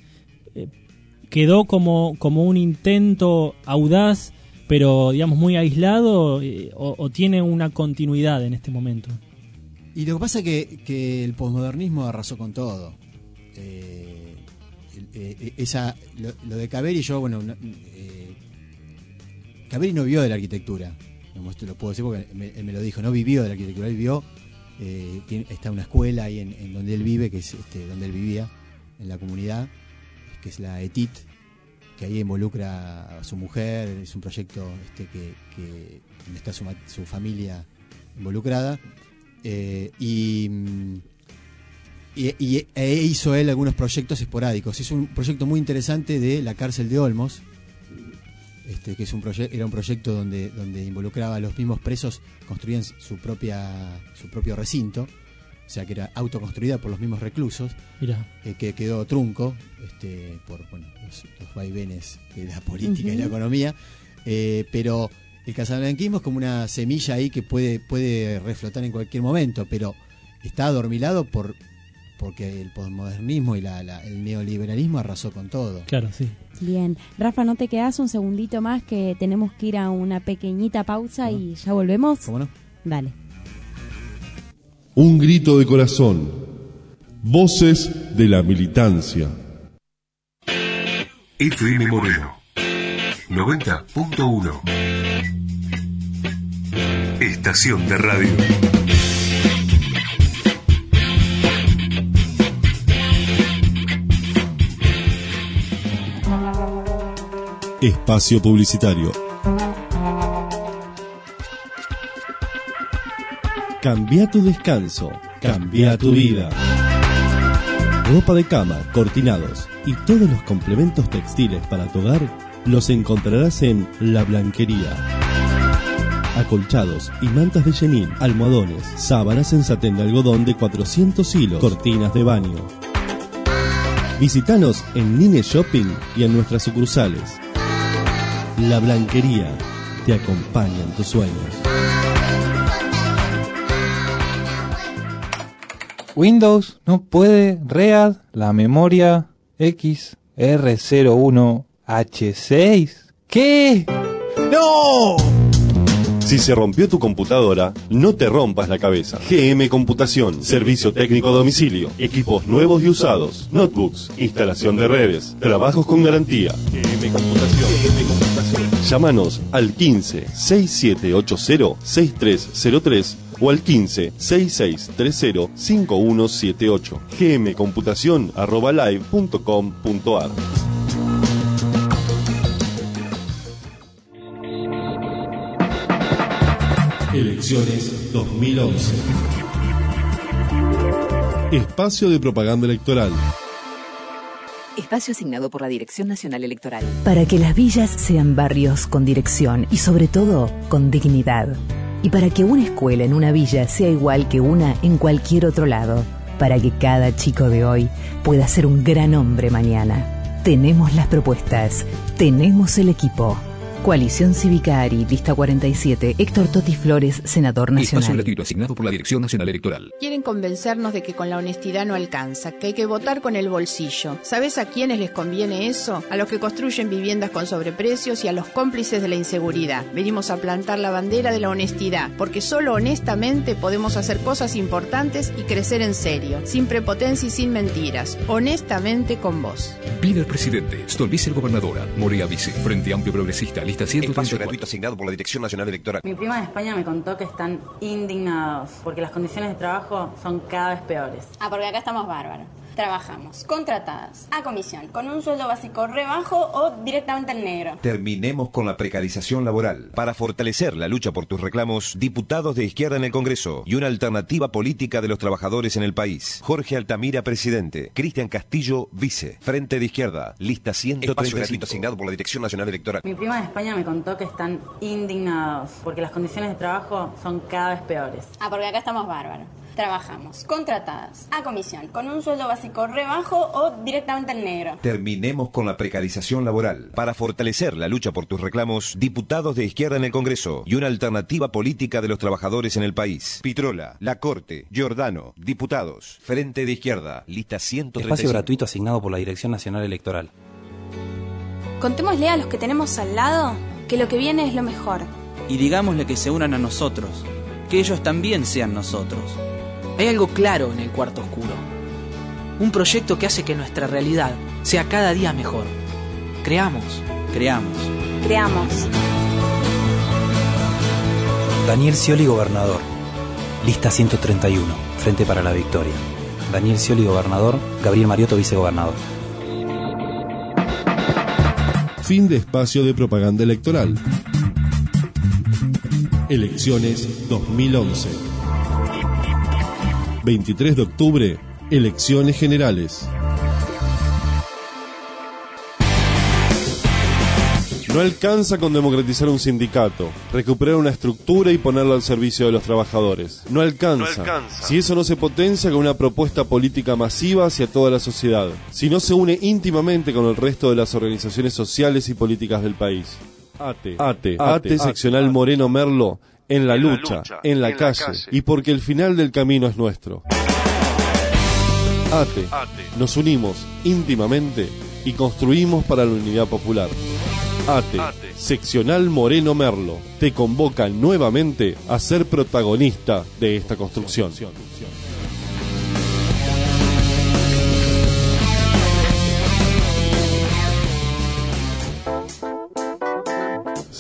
quedó como un intento audaz, pero digamos muy aislado, o tiene una continuidad en este momento. Y lo que pasa es que el posmodernismo arrasó con todo. Lo de Caveri, Caveri no vivió de la arquitectura. Esto lo puedo decir porque él me lo dijo, no vivió de la arquitectura, él vivió, está una escuela ahí en donde él vive, que es donde él vivía, en la comunidad, que es la ETIT, que ahí involucra a su mujer, es un proyecto que donde está su familia involucrada, hizo él algunos proyectos esporádicos. Hizo un proyecto muy interesante de la cárcel de Olmos, que era un proyecto donde involucraba a los mismos presos, construían su propio recinto, o sea que era autoconstruida por los mismos reclusos. Mirá. Que quedó trunco por los vaivenes de la política y la economía, pero el casablanquismo es como una semilla ahí que puede reflotar en cualquier momento, pero está adormilado porque el posmodernismo y el neoliberalismo arrasó con todo. Claro, sí. Bien. Rafa, ¿no te quedás un segundito más, que tenemos que ir a una pequeñita pausa y ya volvemos? ¿Cómo no? Dale. Un grito de corazón. Voces de la militancia. FM Moreno 90.1. Estación de radio. Espacio publicitario. Cambia tu descanso, cambia tu vida. Ropa de cama, cortinados y todos los complementos textiles para tu hogar los encontrarás en La Blanquería. Acolchados y mantas de chenín, almohadones, sábanas en satén de algodón de 400 hilos, cortinas de baño. Visítanos en Nine Shopping y en nuestras sucursales. La Blanquería te acompaña en tus sueños. Windows no puede read la memoria XR01H6. ¿Qué? ¡No! Si se rompió tu computadora, no te rompas la cabeza. GM Computación, servicio técnico a domicilio, equipos nuevos y usados, notebooks, instalación de redes, trabajos con garantía. GM Computación. Llámanos al 15 6780 6303 o al 15 6630 5178. gmcomputacion@live.com.ar. Elecciones 2011. Espacio de propaganda electoral. Espacio asignado por la Dirección Nacional Electoral. Para que las villas sean barrios con dirección y sobre todo con dignidad. Y para que una escuela en una villa sea igual que una en cualquier otro lado. Para que cada chico de hoy pueda ser un gran hombre mañana. Tenemos las propuestas. Tenemos el equipo. Coalición Cívica ARI, lista 47, Héctor Toti Flores, senador nacional. Espacio gratuito asignado por la Dirección Nacional Electoral. Quieren convencernos de que con la honestidad no alcanza, que hay que votar con el bolsillo. ¿Sabes a quiénes les conviene eso? A los que construyen viviendas con sobreprecios y a los cómplices de la inseguridad. Venimos a plantar la bandera de la honestidad, porque solo honestamente podemos hacer cosas importantes y crecer en serio, sin prepotencia y sin mentiras. Honestamente con vos. Pide al presidente, Stolbizer gobernadora, Morea vice, Frente Amplio Progresista, lista 134. Espacio gratuito asignado por la Dirección Nacional Electoral. Mi prima de España me contó que están indignados porque las condiciones de trabajo son cada vez peores. Porque acá estamos bárbaros. Trabajamos, contratadas, a comisión, con un sueldo básico rebajo o directamente al negro. Terminemos con la precarización laboral. Para fortalecer la lucha por tus reclamos, diputados de izquierda en el Congreso y una alternativa política de los trabajadores en el país. Jorge Altamira, presidente. Cristian Castillo, vice. Frente de Izquierda, lista 135. Espacio gratuito asignado por la Dirección Nacional Electoral. Mi prima de España me contó que están indignados porque las condiciones de trabajo son cada vez peores. Porque acá estamos bárbaros. Trabajamos, contratadas, a comisión, con un sueldo básico rebajo o directamente al negro. Terminemos con la precarización laboral. Para fortalecer la lucha por tus reclamos, diputados de izquierda en el Congreso y una alternativa política de los trabajadores en el país. Pitrola, La Corte, Giordano, diputados. Frente de Izquierda, lista 135. Espacio gratuito asignado por la Dirección Nacional Electoral. Contémosle a los que tenemos al lado que lo que viene es lo mejor. Y digámosle que se unan a nosotros, que ellos también sean nosotros. Hay algo claro en el cuarto oscuro. Un proyecto que hace que nuestra realidad sea cada día mejor. Creamos. Daniel Scioli, gobernador. Lista 131. Frente para la Victoria. Daniel Scioli, gobernador. Gabriel Mariotto, vicegobernador. Fin de espacio de propaganda electoral. Elecciones 2011. 23 de octubre, elecciones generales. No alcanza con democratizar un sindicato, recuperar una estructura y ponerlo al servicio de los trabajadores. No alcanza. Si eso no se potencia con una propuesta política masiva hacia toda la sociedad. Si no se une íntimamente con el resto de las organizaciones sociales y políticas del país. ATE, seccional Moreno Merlo. En la lucha, en la calle, y porque el final del camino es nuestro. ATE, nos unimos íntimamente y construimos para la unidad popular. ATE, seccional Moreno Merlo, te convoca nuevamente a ser protagonista de esta construcción.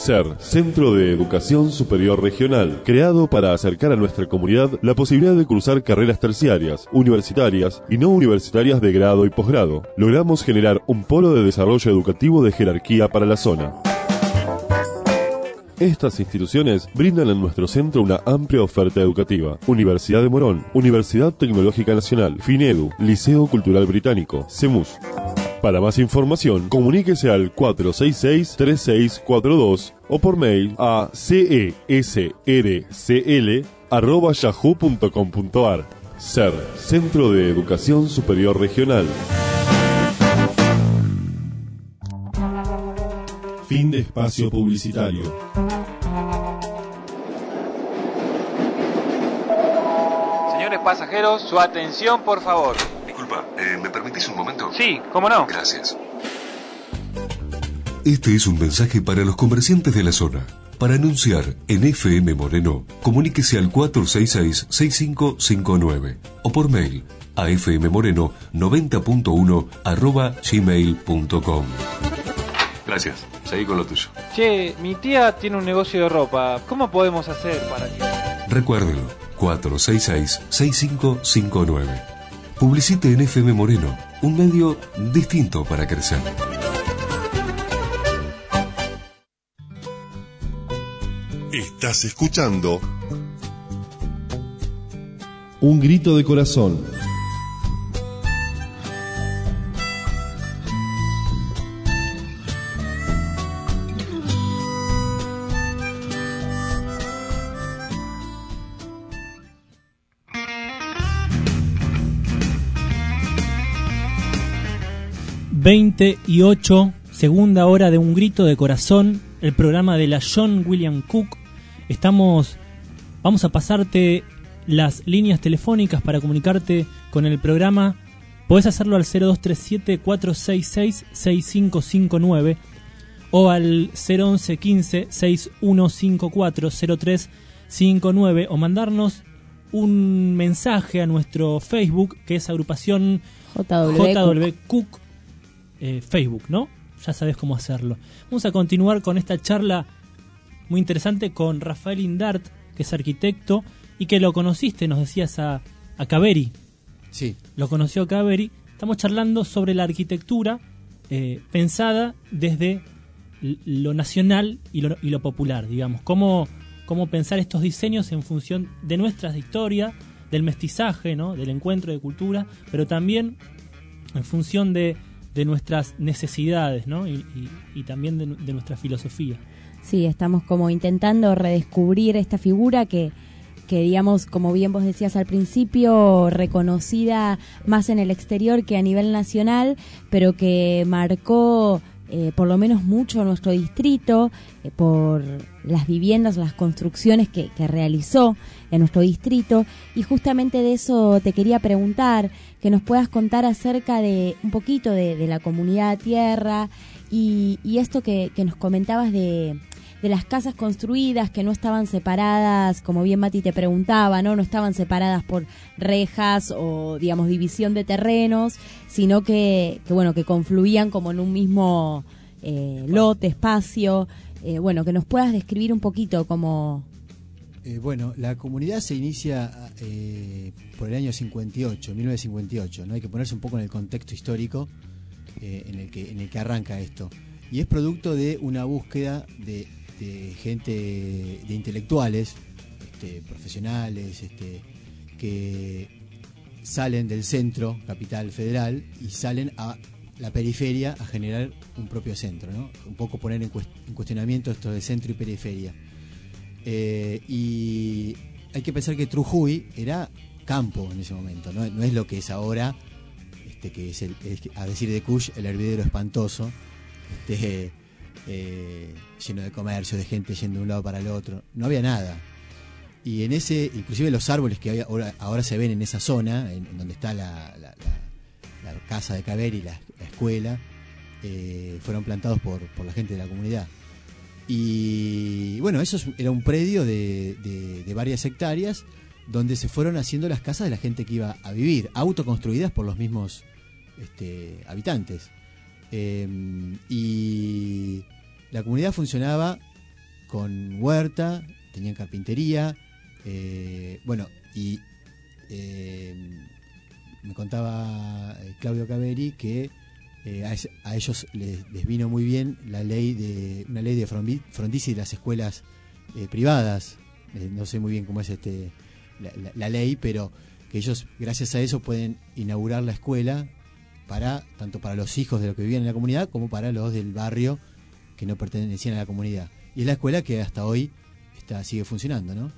CER, Centro de Educación Superior Regional, creado para acercar a nuestra comunidad la posibilidad de cursar carreras terciarias, universitarias y no universitarias de grado y posgrado. Logramos generar un polo de desarrollo educativo de jerarquía para la zona. Estas instituciones brindan en nuestro centro una amplia oferta educativa. Universidad de Morón, Universidad Tecnológica Nacional, FINEDU, Liceo Cultural Británico, CEMUS. Para más información, comuníquese al 466-3642 o por mail a cesrcl@yahoo.com.ar. CER, Centro de Educación Superior Regional. Fin de espacio publicitario. Señores pasajeros, su atención, por favor. Disculpa, ¿me permitís un momento? Sí, ¿cómo no? Gracias. Este es un mensaje para los comerciantes de la zona. Para anunciar en FM Moreno, comuníquese al 466-6559 o por mail a fmmoreno90.1@gmail.com. Gracias. Seguí con lo tuyo. Che, mi tía tiene un negocio de ropa. ¿Cómo podemos hacer para que...? Recuérdelo, 466-6559. Publicite en FM Moreno, un medio distinto para crecer. Estás escuchando Un Grito de Corazón. ...28, segunda hora de Un Grito de Corazón, el programa de la John William Cook. Vamos a pasarte las líneas telefónicas para comunicarte con el programa. Podés hacerlo al 0237-466-6559 o al 011-15-6154-0359 o mandarnos un mensaje a nuestro Facebook, que es agrupación JW Cook. Facebook, ¿no? Ya sabes cómo hacerlo. Vamos a continuar con esta charla muy interesante con Rafael Indart, que es arquitecto y que lo conociste, nos decías, a Caveri. Sí. Lo conoció a Caveri. Estamos charlando sobre la arquitectura pensada desde lo nacional y lo popular, digamos. Cómo pensar estos diseños en función de nuestras historias, del mestizaje, ¿no? Del encuentro de cultura, pero también en función de nuestras necesidades, ¿no? y también de nuestra filosofía. Sí, estamos como intentando redescubrir esta figura que digamos, como bien vos decías al principio, reconocida más en el exterior que a nivel nacional, pero que marcó por lo menos mucho nuestro distrito, por las viviendas, las construcciones que realizó en nuestro distrito. Y justamente de eso te quería preguntar, que nos puedas contar acerca de un poquito de la comunidad tierra y esto que nos comentabas de las casas construidas que no estaban separadas, como bien Mati te preguntaba, no estaban separadas por rejas o, digamos, división de terrenos, sino que confluían como en un mismo lote, espacio. Que nos puedas describir un poquito cómo... la comunidad se inicia por el año 1958, ¿no? Hay que ponerse un poco en el contexto histórico en el que arranca esto. Y es producto de una búsqueda de gente, de intelectuales, profesionales, que salen del centro, capital federal, y salen a la periferia a generar un propio centro, ¿no? Un poco poner en cuestionamiento esto de centro y periferia. Y hay que pensar que Trujuy era campo en ese momento, no es lo que es ahora, que es a decir de Kush, el hervidero espantoso, lleno de comercio, de gente yendo de un lado para el otro. No había nada. Y en ese, inclusive los árboles que ahora se ven en esa zona, en donde está la casa de Caveri y la escuela, fueron plantados por la gente de la comunidad. Y bueno, eso era un predio de varias hectáreas donde se fueron haciendo las casas de la gente que iba a vivir, autoconstruidas por los mismos habitantes. Y la comunidad funcionaba con huerta, tenían carpintería, bueno, y me contaba Claudio Caveri que a ellos les vino muy bien una ley de frondizi de las escuelas privadas. No sé muy bien cómo es la ley, pero que ellos gracias a eso pueden inaugurar la escuela tanto para los hijos de los que vivían en la comunidad como para los del barrio que no pertenecían a la comunidad. Y es la escuela que hasta hoy sigue funcionando, ¿no?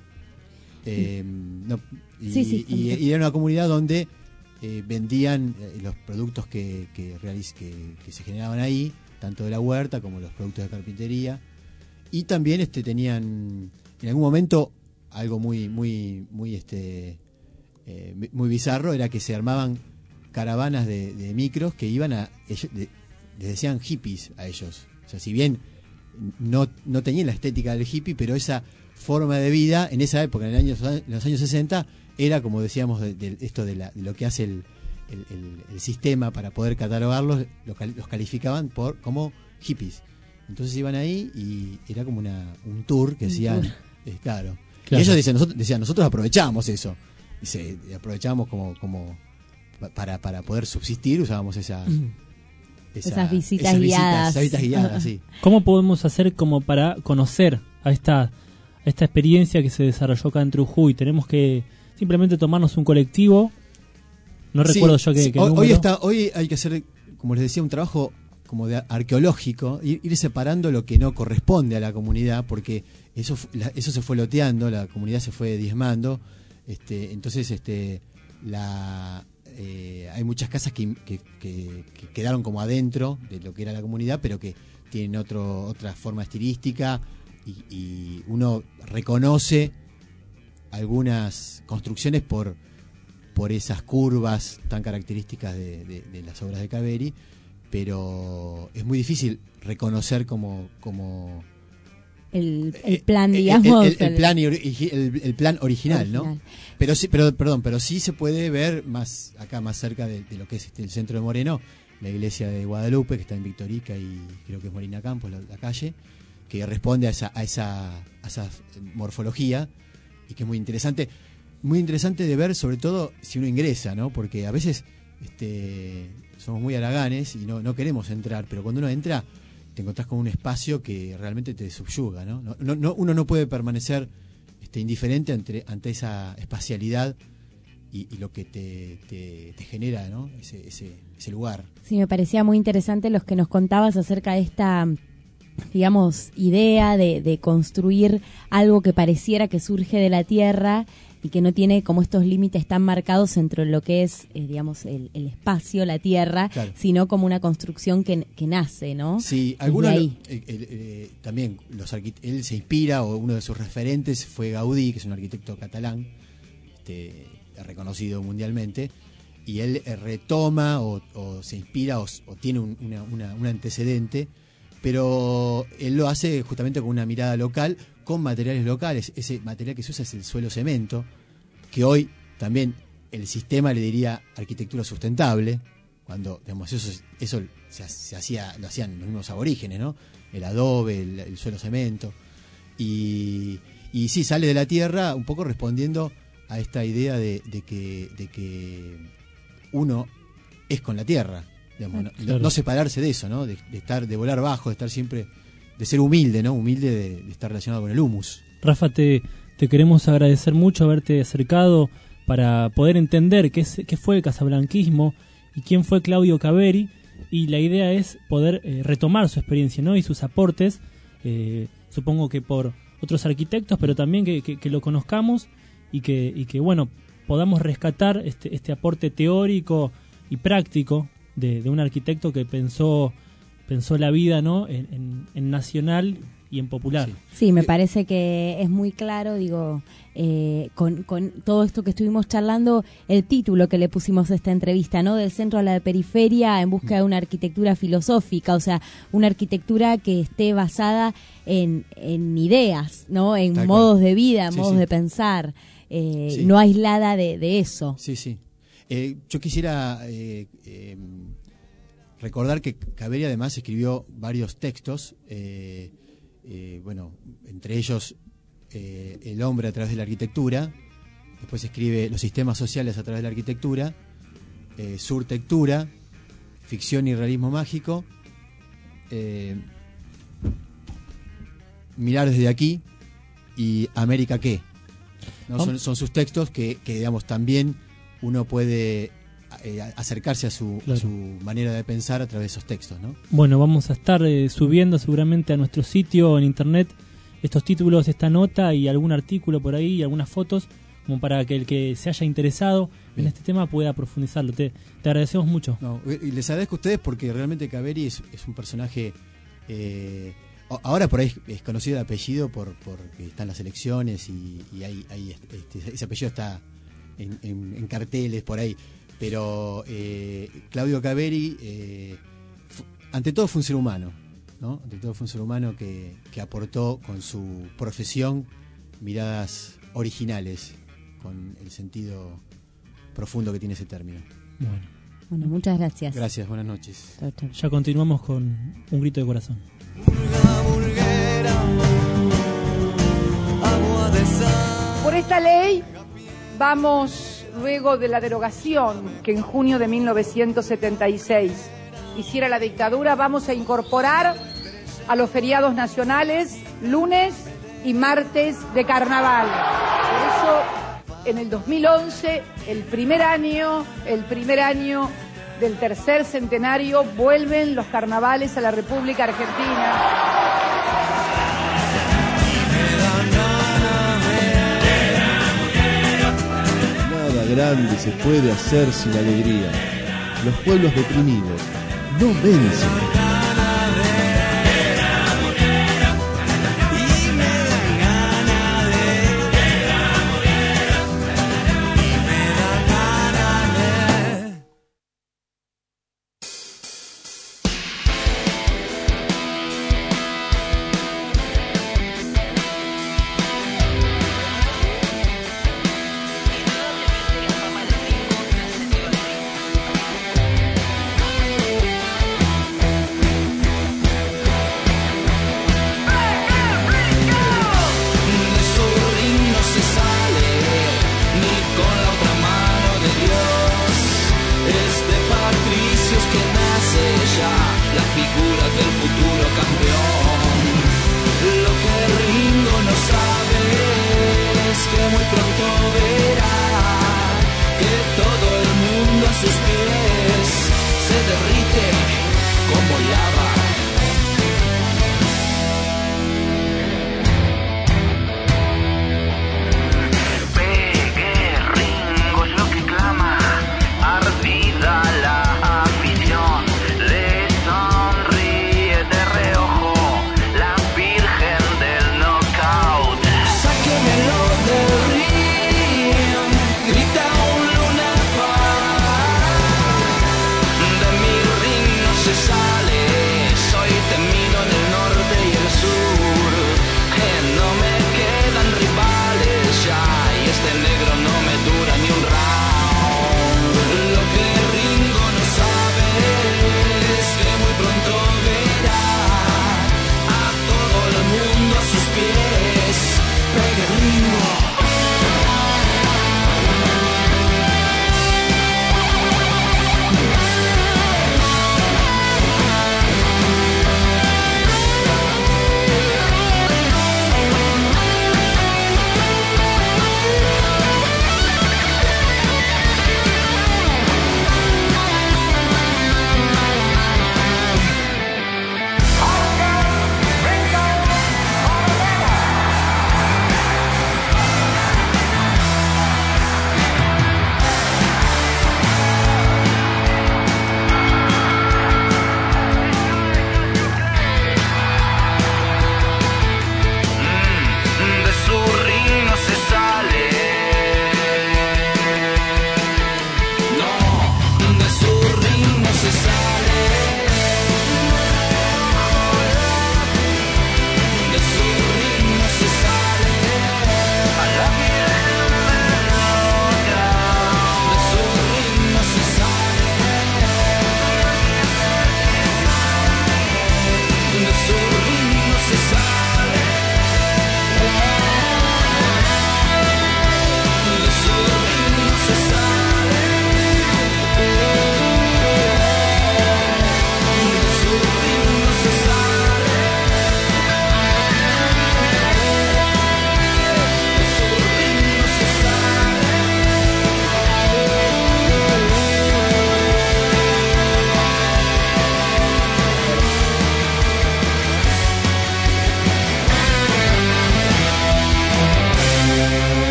Y era una comunidad donde vendían los productos que se generaban ahí, tanto de la huerta como los productos de carpintería, y también tenían en algún momento algo muy bizarro, era que se armaban caravanas de micros que iban les decían hippies a ellos. O sea, si bien no tenían la estética del hippie, pero esa forma de vida en esa época, en los años 60, era, como decíamos, de lo que hace el sistema para poder catalogarlos, los calificaban como hippies. Entonces iban ahí y era como un tour que hacían, claro. Y ellos decían, nosotros aprovechamos eso, y aprovechábamos como para poder subsistir, usábamos esas visitas guiadas. Sí. ¿Cómo podemos hacer como para conocer a esta experiencia que se desarrolló acá en Trujillo? Tenemos que simplemente tomarnos un colectivo. No recuerdo yo qué hoy hay que hacer, como les decía, un trabajo como de arqueológico, ir separando lo que no corresponde a la comunidad, porque eso se fue loteando, la comunidad se fue diezmando, entonces hay muchas casas que quedaron como adentro de lo que era la comunidad, pero que tienen otra forma estilística, y uno reconoce algunas construcciones por esas curvas tan características de las obras de Caveri, pero es muy difícil reconocer como el plan, digamos, el plan original, ¿no? Pero sí se puede ver más cerca de lo que es el centro de Moreno, la iglesia de Guadalupe, que está en Victorica y creo que es Molina Campos, la calle, que responde a esa morfología, y que es muy interesante de ver, sobre todo si uno ingresa, ¿no? Porque a veces somos muy haraganes y no queremos entrar, pero cuando uno entra te encontrás con un espacio que realmente te subyuga, ¿no? Uno no puede permanecer indiferente ante esa espacialidad y lo que te genera, ¿no? Ese lugar. Sí, me parecía muy interesante los que nos contabas acerca de esta, digamos, idea de construir algo que pareciera que surge de la tierra y que no tiene como estos límites tan marcados entre lo que es, digamos, el espacio, la tierra, claro, sino como una construcción que nace, ¿no? Sí, algunos también él se inspira, o uno de sus referentes fue Gaudí, que es un arquitecto catalán, reconocido mundialmente, y él retoma o se inspira o tiene un antecedente, pero él lo hace justamente con una mirada local, con materiales locales. Ese material que se usa es el suelo cemento, que hoy también el sistema le diría arquitectura sustentable, cuando, digamos, eso lo hacían los mismos aborígenes, ¿no? El adobe, el suelo cemento, y sí, sale de la tierra, un poco respondiendo a esta idea de que uno es con la tierra, digamos, claro, no separarse de eso, ¿no? De volar bajo, de estar siempre, de ser humilde, ¿no? Humilde de estar relacionado con el humus. Rafa, te queremos agradecer mucho haberte acercado para poder entender qué fue el casablanquismo y quién fue Claudio Caveri, y la idea es poder retomar su experiencia, ¿no? Y sus aportes, supongo que por otros arquitectos, pero también que lo conozcamos y que bueno, podamos rescatar este aporte teórico y práctico de un arquitecto que pensó la vida, ¿no? en nacional y en popular. Sí, me parece que es muy claro, digo, con todo esto que estuvimos charlando, el título que le pusimos a esta entrevista, ¿no? Del centro a la periferia en busca de una arquitectura filosófica, o sea, una arquitectura que esté basada en ideas, ¿no? En tal modos cual de vida, sí, modos de pensar, sí, no aislada de eso. Sí, sí. Yo quisiera recordar que Caveri además escribió varios textos bueno, entre ellos el hombre a través de la arquitectura. Después escribe los sistemas sociales a través de la arquitectura, surtectura, ficción y realismo mágico, mirar desde aquí y América qué, ¿no? Son sus textos que digamos también uno puede acercarse a su manera de pensar a través de esos textos, ¿no? Bueno, vamos a estar subiendo seguramente a nuestro sitio en internet estos títulos, esta nota y algún artículo por ahí y algunas fotos, como para que el que se haya interesado en este tema pueda profundizarlo. Te agradecemos mucho. No, y les agradezco a ustedes porque realmente Caveri es un personaje, ahora por ahí es conocido de apellido porque está en las elecciones y hay ese apellido está en carteles por ahí, pero Claudio Caveri ante todo fue un ser humano, ¿no? Ante todo fue un ser humano que aportó con su profesión miradas originales, con el sentido profundo que tiene ese término. Bueno, muchas gracias. Gracias, buenas noches. Chau, chau. Ya continuamos con un grito de corazón. Por esta ley vamos, luego de la derogación que en junio de 1976 hiciera la dictadura, vamos a incorporar a los feriados nacionales lunes y martes de carnaval. Por eso, en el 2011, el primer año del tercer centenario, vuelven los carnavales a la República Argentina. Nada grande se puede hacer sin alegría. Los pueblos deprimidos no vencen. De su ritmo se sale.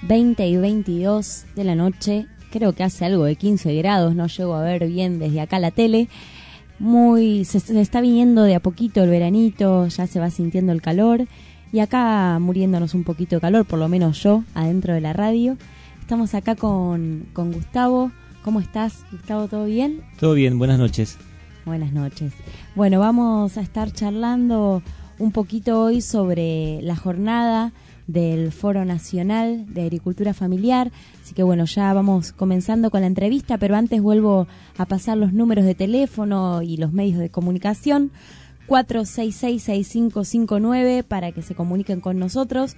20 y 22 de la noche. Creo que hace algo de 15 grados, no llego a ver bien desde acá la tele. Se está viniendo de a poquito el veranito, ya se va sintiendo el calor. Y acá muriéndonos un poquito de calor, por lo menos yo, adentro de la radio. Estamos acá con Gustavo. ¿Cómo estás, Gustavo? ¿Todo bien? Todo bien, buenas noches. Buenas noches. Bueno, vamos a estar charlando un poquito hoy sobre la jornada del Foro Nacional de Agricultura Familiar. Así que bueno, ya vamos comenzando con la entrevista, pero antes vuelvo a pasar los números de teléfono y los medios de comunicación. 466-6559 para que se comuniquen con nosotros,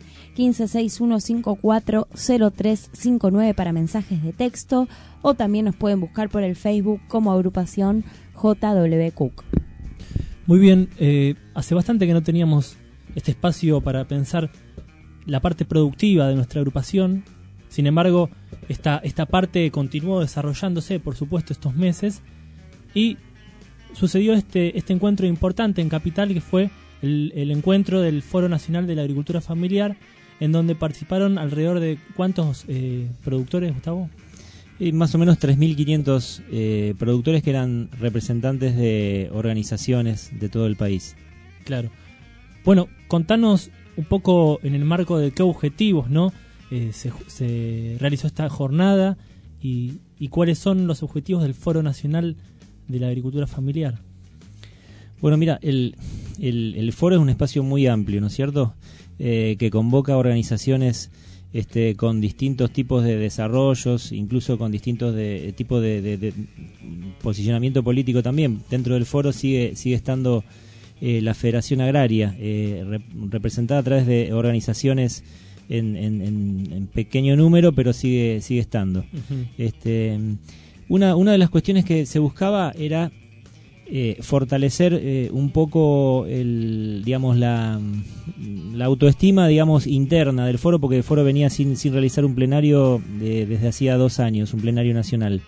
1561540359 para mensajes de texto, o también nos pueden buscar por el Facebook como agrupación JW Cook. Muy bien, hace bastante que no teníamos este espacio para pensar la parte productiva de nuestra agrupación. Sin embargo, esta parte continuó desarrollándose, por supuesto, estos meses, y sucedió este encuentro importante en Capital, que fue el encuentro del Foro Nacional de la Agricultura Familiar, en donde participaron alrededor de ¿cuántos productores, Gustavo? Más o menos 3.500 productores que eran representantes de organizaciones de todo el país. Claro. Bueno, contanos un poco en el marco de qué objetivos, ¿no? Se realizó esta jornada y cuáles son los objetivos del Foro Nacional de la Agricultura Familiar. Bueno, mira, el foro es un espacio muy amplio, ¿no es cierto? Que convoca organizaciones con distintos tipos de desarrollos, incluso con distintos tipos de posicionamiento político también. Dentro del foro sigue estando la Federación Agraria, representada a través de organizaciones en pequeño número, pero sigue estando. Uh-huh. Una de las cuestiones que se buscaba era fortalecer un poco la autoestima, interna del foro, porque el foro venía sin realizar un plenario desde hacía 2 años, un plenario nacional.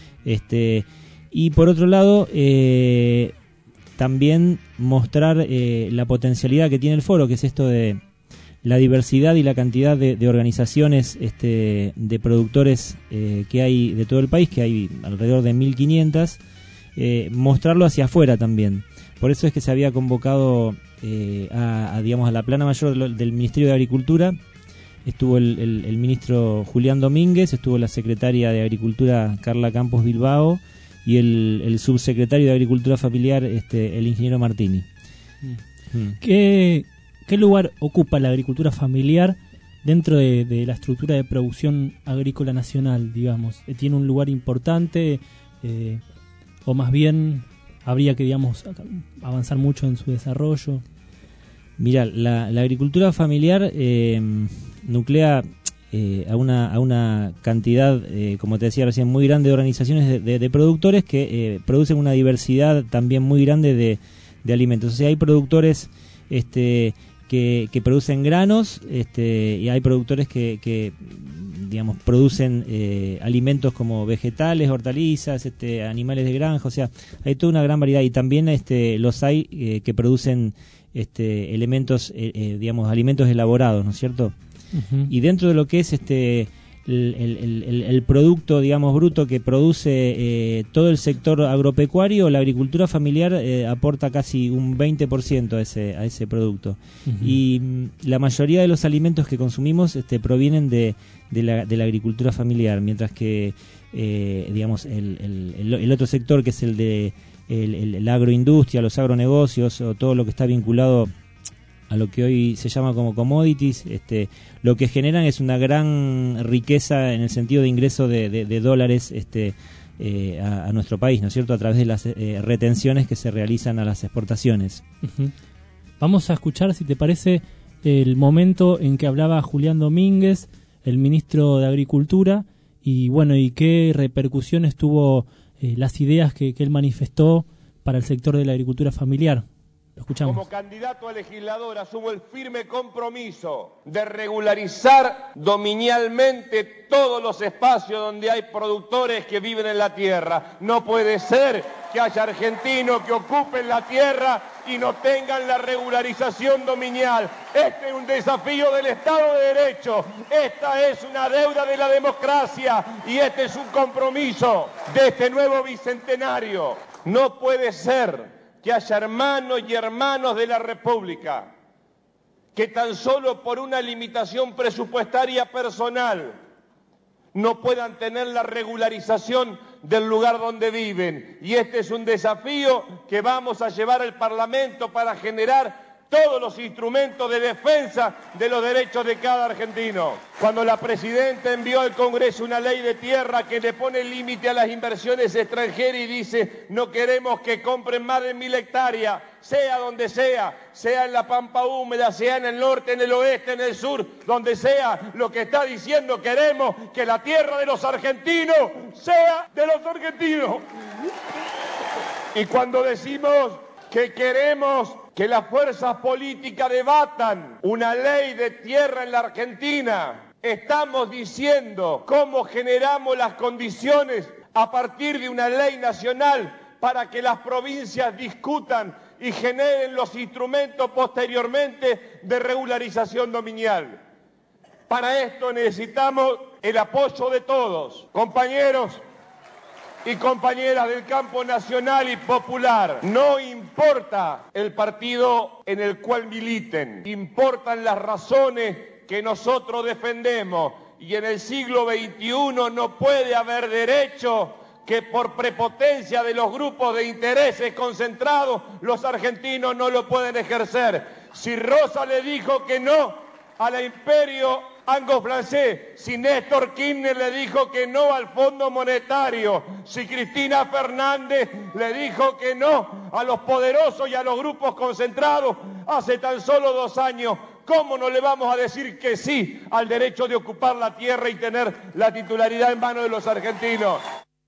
Y por otro lado, también mostrar la potencialidad que tiene el foro, que es esto de la diversidad y la cantidad de organizaciones de productores que hay de todo el país, que hay alrededor de 1.500, mostrarlo hacia afuera también. Por eso es que se había convocado a la plana mayor del Ministerio de Agricultura. Estuvo el ministro Julián Domínguez, estuvo la secretaria de Agricultura Carla Campos Bilbao y el subsecretario de Agricultura Familiar, el ingeniero Martini. ¿Qué lugar ocupa la agricultura familiar dentro de la estructura de producción agrícola nacional, digamos? ¿Tiene un lugar importante o más bien habría que, avanzar mucho en su desarrollo? Mira, la agricultura familiar nuclea a una cantidad, como te decía recién, muy grande de organizaciones de productores que producen una diversidad también muy grande de alimentos. O sea, hay productores que producen granos, y hay productores que producen alimentos como vegetales, hortalizas, animales de granja. O sea, hay toda una gran variedad, y también los hay que producen elementos, alimentos elaborados, ¿no es cierto? Uh-huh. Y dentro de lo que es el producto, bruto que produce todo el sector agropecuario, la agricultura familiar aporta casi un 20% a ese producto. Uh-huh. Y la mayoría de los alimentos que consumimos provienen de la agricultura familiar, mientras que el otro sector, que es el de la agroindustria, los agronegocios, o todo lo que está vinculado a lo que hoy se llama como commodities, lo que generan es una gran riqueza en el sentido de ingreso de dólares a nuestro país, ¿no es cierto?, a través de las retenciones que se realizan a las exportaciones. Uh-huh. Vamos a escuchar, si te parece, el momento en que hablaba Julián Domínguez, el ministro de Agricultura, y qué repercusiones tuvo las ideas que él manifestó para el sector de la agricultura familiar. Lo escuchamos. Como candidato a legislador asumo el firme compromiso de regularizar dominialmente todos los espacios donde hay productores que viven en la tierra. No puede ser que haya argentinos que ocupen la tierra y no tengan la regularización dominial. Este es un desafío del Estado de Derecho. Esta es una deuda de la democracia y este es un compromiso de este nuevo bicentenario. No puede ser que haya hermanos y hermanas de la República que tan solo por una limitación presupuestaria personal no puedan tener la regularización del lugar donde viven. Y este es un desafío que vamos a llevar al Parlamento para generar todos los instrumentos de defensa de los derechos de cada argentino. Cuando la Presidenta envió al Congreso una ley de tierra que le pone límite a las inversiones extranjeras y dice no queremos que compren más de 1000 hectáreas, sea donde sea en la Pampa Húmeda, sea en el norte, en el oeste, en el sur, donde sea, lo que está diciendo queremos que la tierra de los argentinos sea de los argentinos. Y cuando decimos que queremos que las fuerzas políticas debatan una ley de tierra en la Argentina, estamos diciendo cómo generamos las condiciones a partir de una ley nacional para que las provincias discutan y generen los instrumentos posteriormente de regularización dominial. Para esto necesitamos el apoyo de todos, compañeros y compañeras del campo nacional y popular. No importa el partido en el cual militen, importan las razones que nosotros defendemos. Y en el siglo XXI no puede haber derecho que por prepotencia de los grupos de intereses concentrados los argentinos no lo pueden ejercer. Si Rosa le dijo que no a la imperio anglo-francés, si Néstor Kirchner le dijo que no al Fondo Monetario, si Cristina Fernández le dijo que no a los poderosos y a los grupos concentrados hace tan solo 2 años, ¿cómo no le vamos a decir que sí al derecho de ocupar la tierra y tener la titularidad en manos de los argentinos?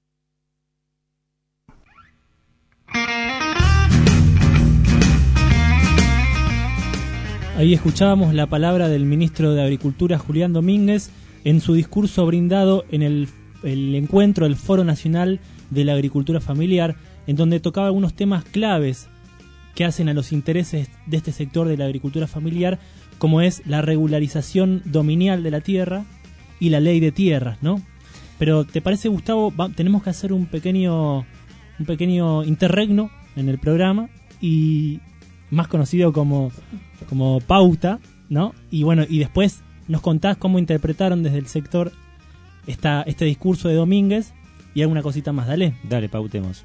Ahí escuchábamos la palabra del ministro de Agricultura, Julián Domínguez, en su discurso brindado en el encuentro del Foro Nacional de la Agricultura Familiar, en donde tocaba algunos temas claves que hacen a los intereses de este sector de la agricultura familiar, como es la regularización dominial de la tierra y la ley de tierras, ¿no? Pero, ¿te parece, Gustavo? Tenemos que hacer un pequeño interregno en el programa, y más conocido como pauta, ¿no? Y bueno, y después nos contás cómo interpretaron desde el sector este discurso de Domínguez y alguna cosita más. Dale, pautemos.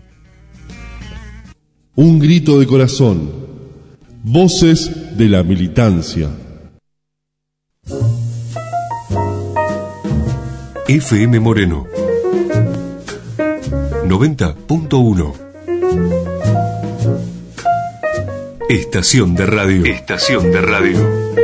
Un grito de corazón. Voces de la militancia. FM Moreno 90.1. Estación de radio. Estación de radio.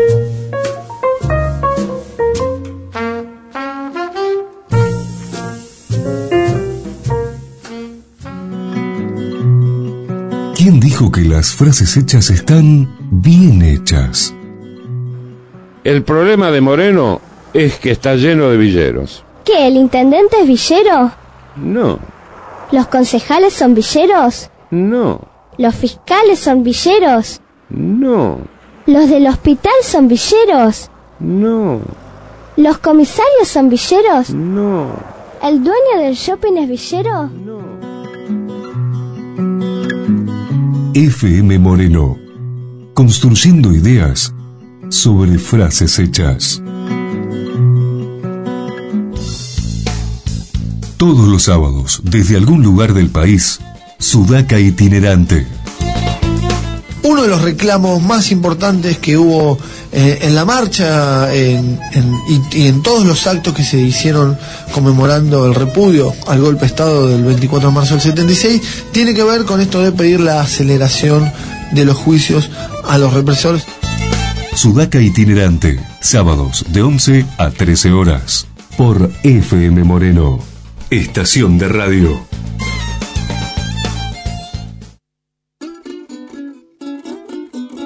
¿Quién dijo que las frases hechas están bien hechas? El problema de Moreno es que está lleno de villeros. ¿Qué, el intendente es villero? No. ¿Los concejales son villeros? No. ¿Los fiscales son villeros? No. ¿Los del hospital son villeros? No. ¿Los comisarios son villeros? No. ¿El dueño del shopping es villero? No. FM Moreno, construyendo ideas sobre frases hechas. Todos los sábados, desde algún lugar del país, Sudaca itinerante. Uno de los reclamos más importantes que hubo en la marcha y en todos los actos que se hicieron conmemorando el repudio al golpe de Estado del 24 de marzo del 76 tiene que ver con esto de pedir la aceleración de los juicios a los represores. Sudaca itinerante, sábados de 11 a 13 horas, por FM Moreno, estación de radio.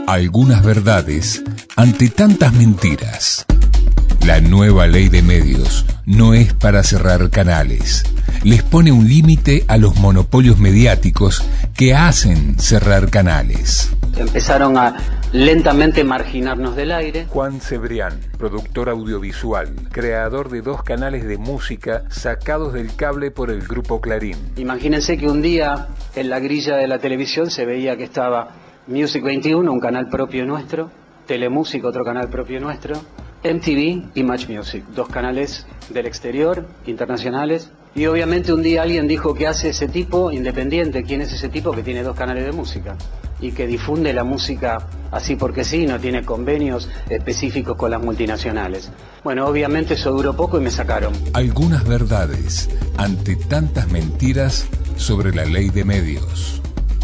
Algunas verdades ante tantas mentiras. La nueva ley de medios no es para cerrar canales. Les pone un límite a los monopolios mediáticos que hacen cerrar canales. Empezaron a lentamente marginarnos del aire. Juan Cebrián, productor audiovisual, creador de 2 canales de música sacados del cable por el Grupo Clarín. Imagínense que un día en la grilla de la televisión se veía que estaba Music 21, un canal propio nuestro, Telemusic, otro canal propio nuestro, MTV y Match Music, 2 canales del exterior, internacionales. Y obviamente un día alguien dijo: ¿qué hace ese tipo independiente? ¿Quién es ese tipo que tiene 2 canales de música? Y que difunde la música así porque sí, no tiene convenios específicos con las multinacionales. Bueno, obviamente eso duró poco y me sacaron. Algunas verdades ante tantas mentiras sobre la ley de medios.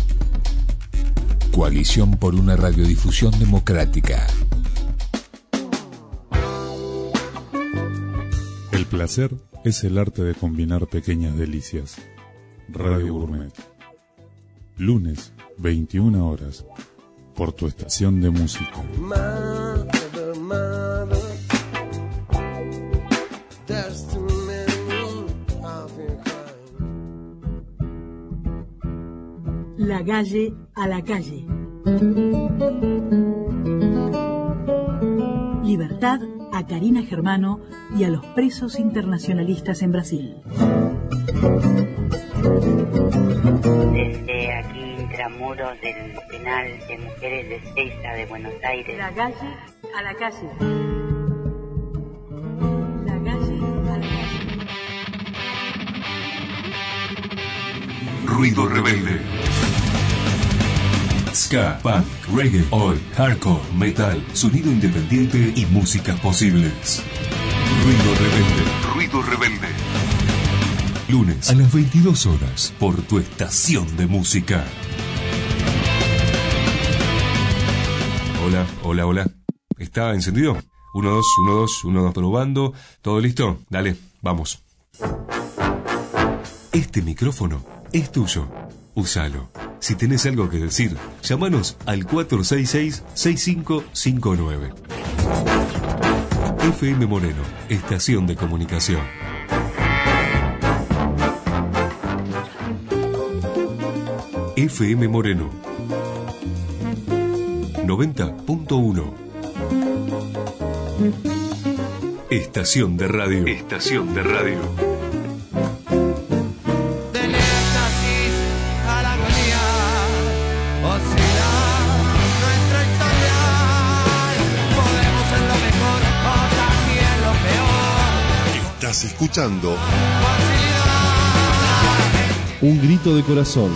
Coalición por una radiodifusión democrática. El placer es el arte de combinar pequeñas delicias. Radio Gourmet. Lunes, 21 horas, por tu estación de música. La calle a la calle. Libertad a Karina Germano y a los presos internacionalistas en Brasil. Desde aquí, intramuros del penal de mujeres de Ezeiza de Buenos Aires. La calle a la calle. La calle a la calle. Ruido rebelde. Ska, punk, reggae, oi, hardcore, metal, sonido independiente y músicas posibles. Ruido rebelde. Ruido rebelde. Lunes a las 22 horas por tu estación de música. Hola, hola, hola. ¿Está encendido? 1, 2, 1, 2, 1, 2, probando. ¿Todo listo? Dale, vamos. Este micrófono es tuyo. Úsalo. Si tenés algo que decir, llámanos al 466-6559. FM Moreno, estación de comunicación. FM Moreno 90.1. Estación de radio. Estación de radio. Estás escuchando Un Grito de Corazón.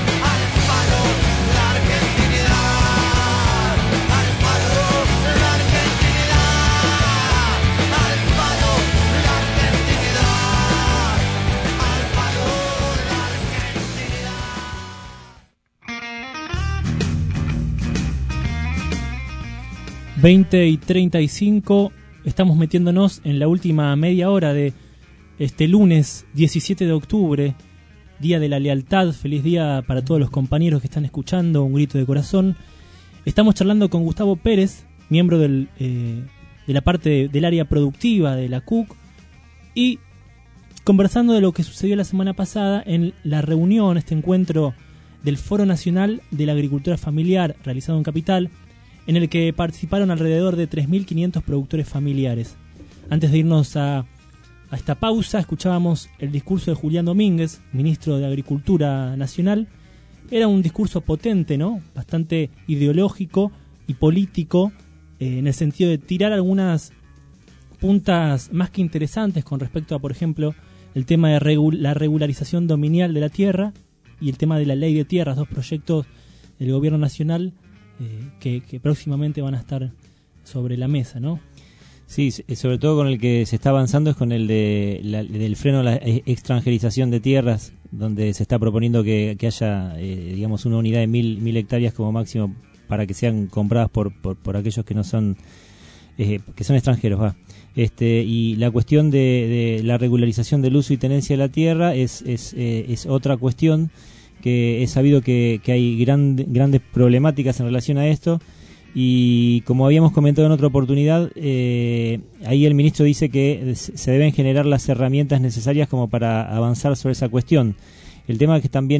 y 35, estamos metiéndonos en la última media hora de este lunes 17 de octubre, Día de la Lealtad. Feliz día para todos los compañeros que están escuchando Un Grito de Corazón. Estamos charlando con Gustavo Pérez, miembro de la parte del área productiva de la CUC, y conversando de lo que sucedió la semana pasada en la reunión, este encuentro del Foro Nacional de la Agricultura Familiar realizado en Capital, en el que participaron alrededor de 3.500 productores familiares. Antes de irnos a esta pausa, escuchábamos el discurso de Julián Domínguez, ministro de Agricultura Nacional. Era un discurso potente, ¿no? Bastante ideológico y político, en el sentido de tirar algunas puntas más que interesantes con respecto a, por ejemplo, el tema de la regularización dominial de la tierra y el tema de la ley de tierras, 2 proyectos del gobierno nacional que próximamente van a estar sobre la mesa, ¿no? Sí, sobre todo con el que se está avanzando es con el del freno a la extranjerización de tierras, donde se está proponiendo que haya, digamos, una unidad de 1.000 hectáreas como máximo para que sean compradas por aquellos que no son, que son extranjeros, y la cuestión de la regularización del uso y tenencia de la tierra es otra cuestión que es sabido que hay grandes problemáticas en relación a esto. Y como habíamos comentado en otra oportunidad, ahí el ministro dice que se deben generar las herramientas necesarias como para avanzar sobre esa cuestión. El tema que también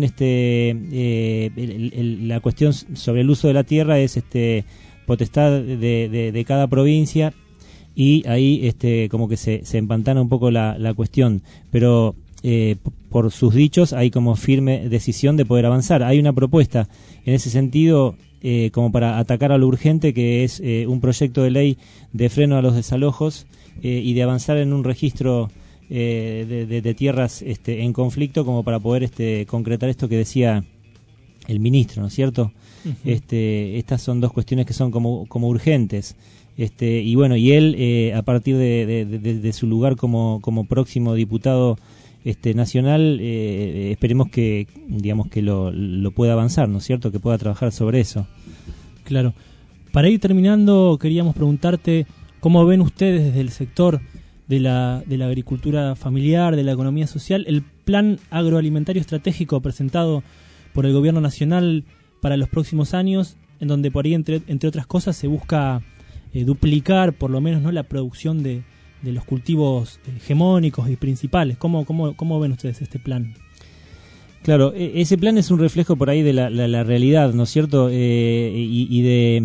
la cuestión sobre el uso de la tierra es potestad de cada provincia, y ahí como que se empantana un poco la cuestión, pero por sus dichos hay como firme decisión de poder avanzar. Hay una propuesta en ese sentido como para atacar a lo urgente, que es un proyecto de ley de freno a los desalojos y de avanzar en un registro de tierras en conflicto, como para poder concretar esto que decía el ministro, ¿no es cierto? Uh-huh. Estas son dos cuestiones que son como urgentes. Y bueno, y él a partir de su lugar como próximo diputado nacional, esperemos que lo pueda avanzar, ¿no es cierto? Que pueda trabajar sobre eso. Claro. Para ir terminando, queríamos preguntarte cómo ven ustedes desde el sector de la agricultura familiar, de la economía social, el plan agroalimentario estratégico presentado por el gobierno nacional para los próximos años, en donde por ahí, entre otras cosas, se busca duplicar por lo menos, ¿no?, la producción de los cultivos hegemónicos y principales. ¿Cómo ven ustedes este plan? Claro, ese plan es un reflejo por ahí de la realidad, ¿no es cierto? Y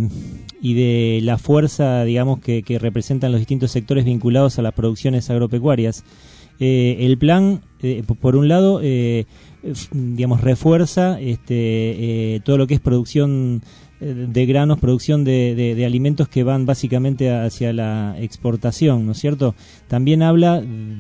de la fuerza, digamos, que representan los distintos sectores vinculados a las producciones agropecuarias. El plan, por un lado, refuerza todo lo que es producción de granos, producción de alimentos que van básicamente hacia la exportación, ¿no es cierto? También habla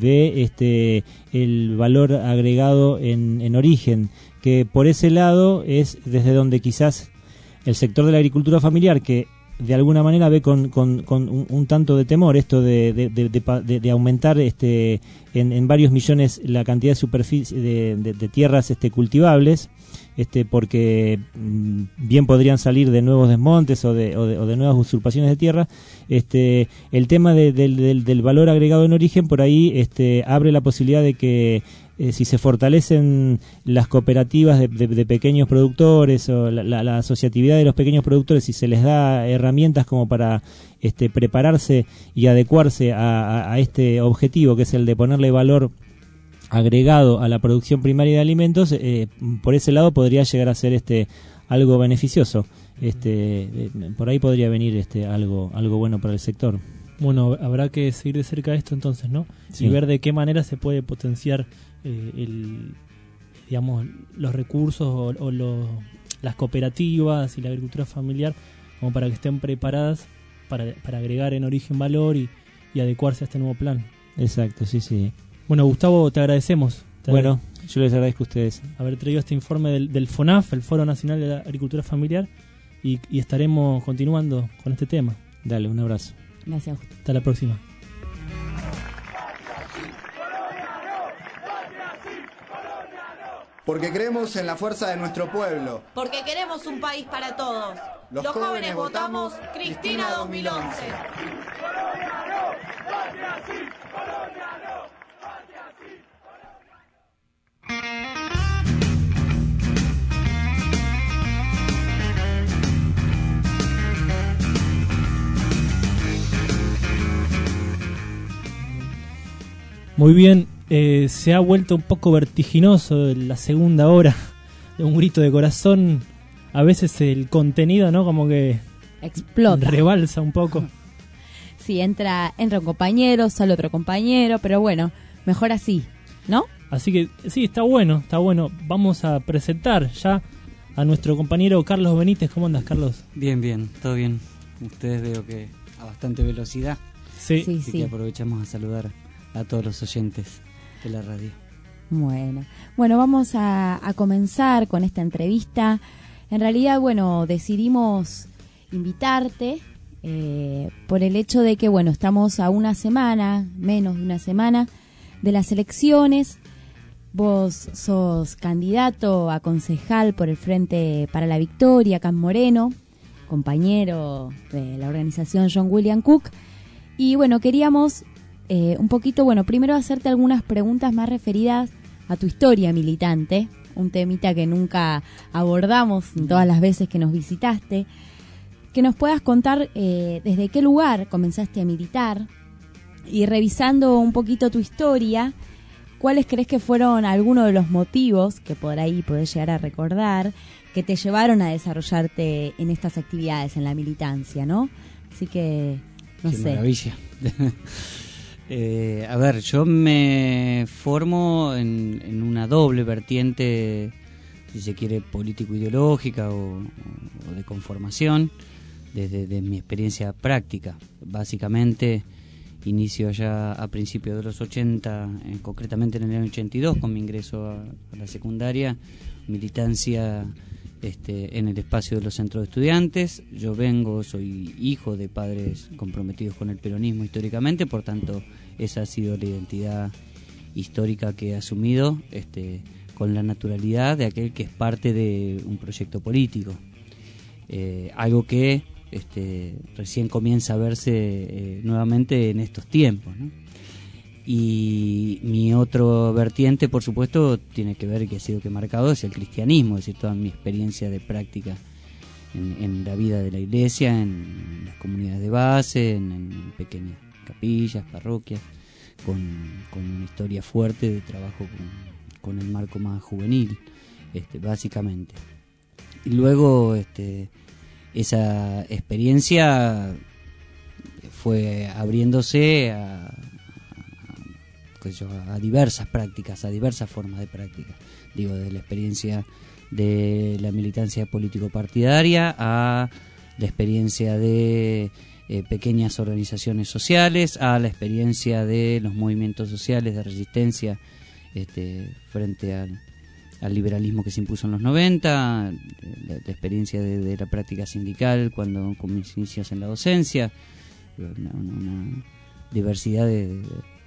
de el valor agregado en origen, que por ese lado es desde donde quizás el sector de la agricultura familiar, que de alguna manera ve con un tanto de temor esto de aumentar en varios millones la cantidad de superficie de tierras cultivables, porque bien podrían salir de nuevos desmontes o de nuevas usurpaciones de tierra. El tema del valor agregado en origen, por ahí abre la posibilidad de que si se fortalecen las cooperativas de pequeños productores o la asociatividad de los pequeños productores, si se les da herramientas como para prepararse y adecuarse a este objetivo, que es el de ponerle valor agregado a la producción primaria de alimentos, por ese lado podría llegar a ser algo beneficioso. Por ahí podría venir algo bueno para el sector. Bueno, habrá que seguir de cerca esto entonces, ¿no? Sí. Y ver de qué manera se puede potenciar los recursos o las cooperativas y la agricultura familiar, como para que estén preparadas para agregar en origen valor y adecuarse a este nuevo plan. Exacto, sí. Bueno, Gustavo, te agradecemos. Bueno, yo les agradezco a ustedes haber traído este informe del FONAF, el Foro Nacional de la Agricultura Familiar, y estaremos continuando con este tema. Dale, un abrazo. Gracias. Hasta la próxima. Porque creemos en la fuerza de nuestro pueblo. Porque queremos un país para todos. Los jóvenes votamos Cristina 2011. Muy bien, se ha vuelto un poco vertiginoso la segunda hora de Un Grito de Corazón. A veces el contenido, ¿no? Como que explota, rebalsa un poco. Sí, entra un compañero, sale otro compañero, pero bueno, mejor así, ¿no? Así que sí, está bueno. Vamos a presentar ya a nuestro compañero Carlos Benítez. ¿Cómo andas, Carlos? Bien, todo bien. Ustedes veo que a bastante velocidad. Sí. Así que aprovechamos a saludar a todos los oyentes de la radio. Bueno, vamos a comenzar con esta entrevista. En realidad, decidimos invitarte por el hecho de que, estamos a una semana, menos de una semana, de las elecciones. Vos sos candidato a concejal por el Frente para la Victoria, acá en Moreno, compañero de la organización John William Cook. Y queríamos un poquito, primero hacerte algunas preguntas más referidas a tu historia militante, un temita que nunca abordamos en todas las veces que nos visitaste. que nos puedas contar desde qué lugar comenzaste a militar y revisando un poquito tu historia, ¿cuáles crees que fueron algunos de los motivos que por ahí podés llegar a recordar que te llevaron a desarrollarte en estas actividades, en la militancia, ¿no? Así que, no Qué sé. Maravilla. A ver, yo me formo en una doble vertiente, si se quiere, político-ideológica o de conformación, desde mi experiencia práctica. Básicamente, inicio allá a principios de los 80, concretamente en el año 82, con mi ingreso a la secundaria, militancia en el espacio de los centros de estudiantes. Yo soy hijo de padres comprometidos con el peronismo históricamente, por tanto esa ha sido la identidad histórica que he asumido con la naturalidad de aquel que es parte de un proyecto político, algo que recién comienza a verse nuevamente en estos tiempos, ¿no? Y mi otro vertiente, por supuesto, tiene que ver, que ha sido marcado, es el cristianismo, es decir, toda mi experiencia de práctica en la vida de la iglesia, en las comunidades de base, en pequeñas capillas, parroquias, con una historia fuerte de trabajo con el marco más juvenil, básicamente. Y luego esa experiencia fue abriéndose a diversas prácticas, a diversas formas de práctica. Digo, de la experiencia de la militancia político-partidaria a la experiencia de pequeñas organizaciones sociales, a la experiencia de los movimientos sociales de resistencia frente al liberalismo que se impuso en los 90, la experiencia de la práctica sindical con mis inicios en la docencia, una diversidad de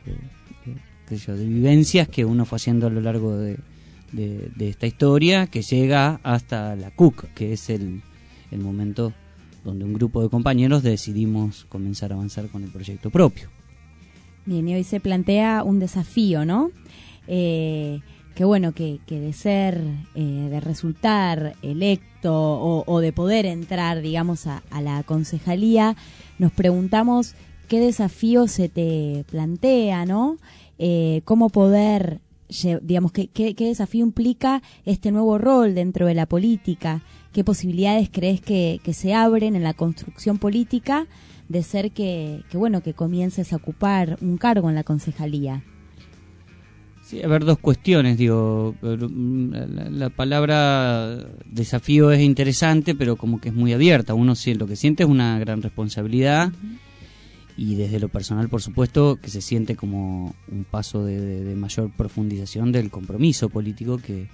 vivencias que uno fue haciendo a lo largo de esta historia, que llega hasta la CUC, que es el momento donde un grupo de compañeros decidimos comenzar a avanzar con el proyecto propio. Bien, y hoy se plantea un desafío, ¿no? Que bueno, que de ser, de resultar electo o de poder entrar, digamos, a la concejalía, nos preguntamos qué desafío se te plantea, ¿no? Cómo poder, digamos, qué desafío implica este nuevo rol dentro de la política, qué posibilidades crees que se abren en la construcción política de ser que comiences a ocupar un cargo en la concejalía. Sí, a ver, dos cuestiones, digo, la palabra desafío es interesante, pero como que es muy abierta, uno lo que siente es una gran responsabilidad. Uh-huh. Y desde lo personal, por supuesto, que se siente como un paso de mayor profundización del compromiso político que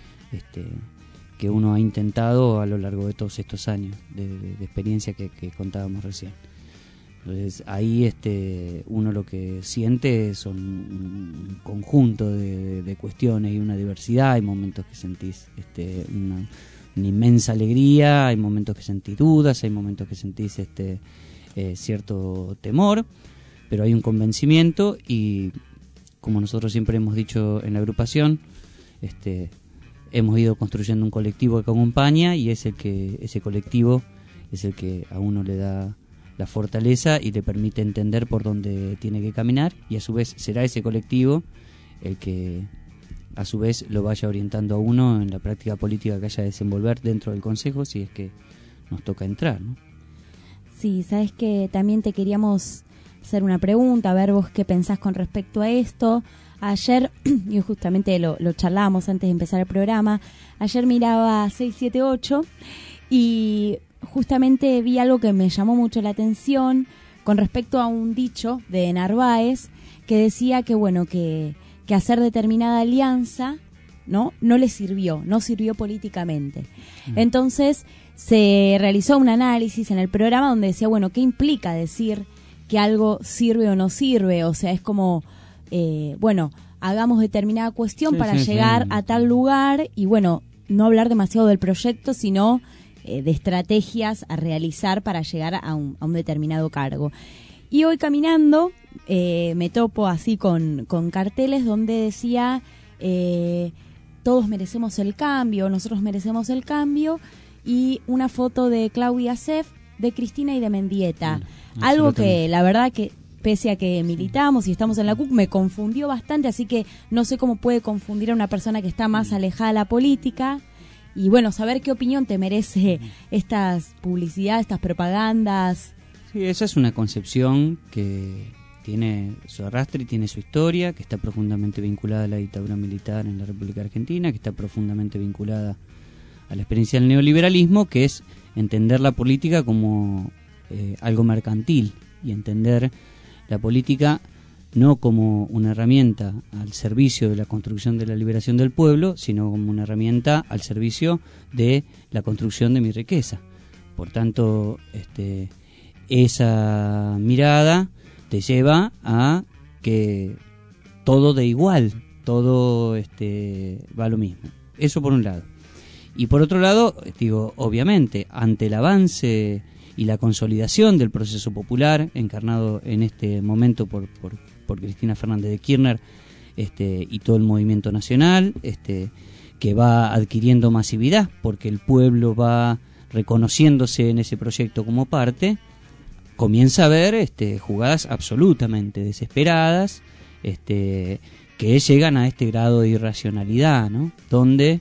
uno ha intentado a lo largo de todos estos años de experiencia que contábamos recién. Entonces ahí uno lo que siente son un conjunto de cuestiones y una diversidad. Hay momentos que sentís una inmensa alegría, hay momentos que sentís dudas, hay momentos que sentís cierto temor, pero hay un convencimiento y, como nosotros siempre hemos dicho en la agrupación, hemos ido construyendo un colectivo que acompaña y ese colectivo es el que a uno le da la fortaleza y le permite entender por dónde tiene que caminar, y a su vez será ese colectivo el que a su vez lo vaya orientando a uno en la práctica política que haya de desenvolver dentro del Consejo, si es que nos toca entrar, ¿no? Sí, sabes que también te queríamos hacer una pregunta, a ver vos qué pensás con respecto a esto. Ayer, y justamente lo charlábamos antes de empezar el programa, ayer miraba 678 y justamente vi algo que me llamó mucho la atención con respecto a un dicho de Narváez que decía que bueno, que hacer determinada alianza no le sirvió políticamente. Entonces se realizó un análisis en el programa donde decía, bueno, ¿qué implica decir que algo sirve o no sirve? O sea, es como, hagamos determinada cuestión para llegar a tal lugar y bueno, no hablar demasiado del proyecto, sino de estrategias a realizar para llegar a un determinado cargo. Y hoy caminando me topo así con carteles donde decía todos merecemos el cambio, nosotros merecemos el cambio, y una foto de Claudia Seff de Cristina y de Mendieta. Algo que la verdad que pese a que militamos y estamos en la CUC, me confundió bastante, así que no sé cómo puede confundir a una persona que está más alejada de la política. Y bueno, saber qué opinión te merece estas publicidades, estas propagandas. Sí, esa es una concepción que tiene su arrastre y tiene su historia, que está profundamente vinculada a la dictadura militar en la República Argentina, que está profundamente vinculada a la experiencia del neoliberalismo, que es entender la política como algo mercantil y entender la política no como una herramienta al servicio de la construcción de la liberación del pueblo, sino como una herramienta al servicio de la construcción de mi riqueza. Por tanto, esa mirada te lleva a que todo de igual, todo va lo mismo. Eso por un lado. Y por otro lado, digo, obviamente, ante el avance y la consolidación del proceso popular, encarnado en este momento por Cristina Fernández de Kirchner, y todo el movimiento nacional, que va adquiriendo masividad, porque el pueblo va reconociéndose en ese proyecto como parte, comienza a ver jugadas absolutamente desesperadas, que llegan a este grado de irracionalidad, ¿no? Donde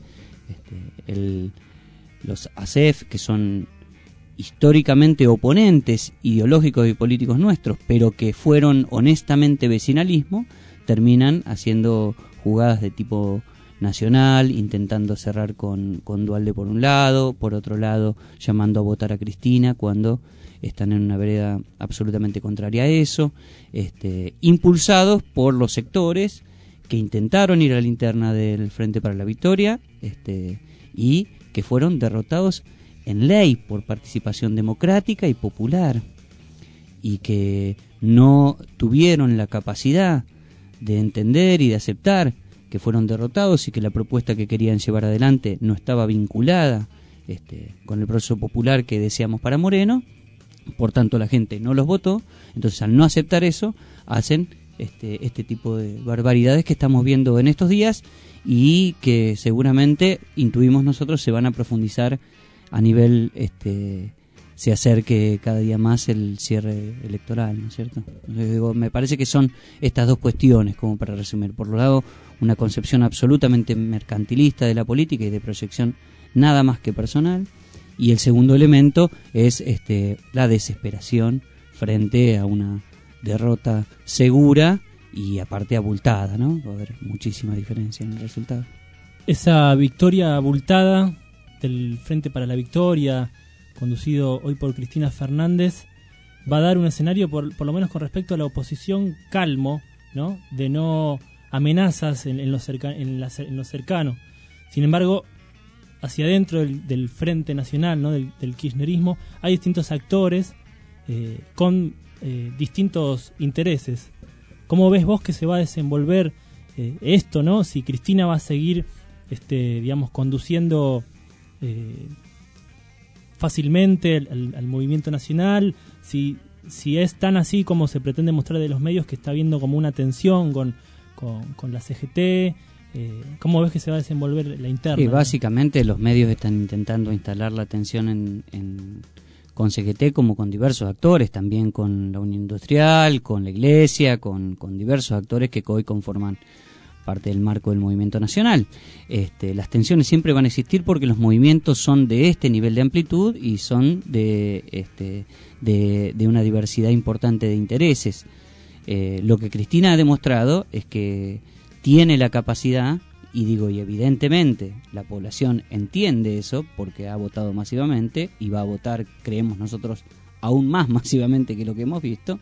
los ASEF, que son históricamente oponentes ideológicos y políticos nuestros, pero que fueron honestamente vecinalismo, terminan haciendo jugadas de tipo nacional, intentando cerrar con Duhalde por un lado, por otro lado llamando a votar a Cristina cuando están en una vereda absolutamente contraria a eso, impulsados por los sectores que intentaron ir a la interna del Frente para la Victoria, y que fueron derrotados en ley por participación democrática y popular, y que no tuvieron la capacidad de entender y de aceptar que fueron derrotados y que la propuesta que querían llevar adelante no estaba vinculada con el proceso popular que deseamos para Moreno. Por tanto, la gente no los votó. Entonces, al no aceptar eso, hacen este tipo de barbaridades que estamos viendo en estos días y que seguramente intuimos nosotros se van a profundizar a nivel se acerque cada día más el cierre electoral, ¿no es cierto? Digo, me parece que son estas dos cuestiones, como para resumir. Por un lado, una concepción absolutamente mercantilista de la política y de proyección nada más que personal, y el segundo elemento es la desesperación frente a una derrota segura y aparte abultada, ¿no? Va a haber muchísima diferencia en el resultado. Esa victoria abultada del Frente para la Victoria, conducido hoy por Cristina Fernández, va a dar un escenario, por lo menos con respecto a la oposición, calmo, ¿no? De no amenazas en lo cercano. Sin embargo, hacia adentro del Frente Nacional, ¿no? del kirchnerismo, hay distintos actores con distintos intereses. ¿Cómo ves vos que se va a desenvolver esto, ¿no? Si Cristina va a seguir, conduciendo fácilmente al movimiento nacional, si es tan así como se pretende mostrar de los medios, que está habiendo como una tensión con la CGT. ¿Cómo ves que se va a desenvolver la interna? Sí, básicamente los medios están intentando instalar la tensión con CGT como con diversos actores, también con la Unión Industrial, con la Iglesia, con diversos actores que hoy conforman parte del marco del movimiento nacional. Las tensiones siempre van a existir porque los movimientos son de este nivel de amplitud y son de una diversidad importante de intereses. Lo que Cristina ha demostrado es que tiene la capacidad, y evidentemente la población entiende eso porque ha votado masivamente y va a votar, creemos nosotros, aún más masivamente que lo que hemos visto.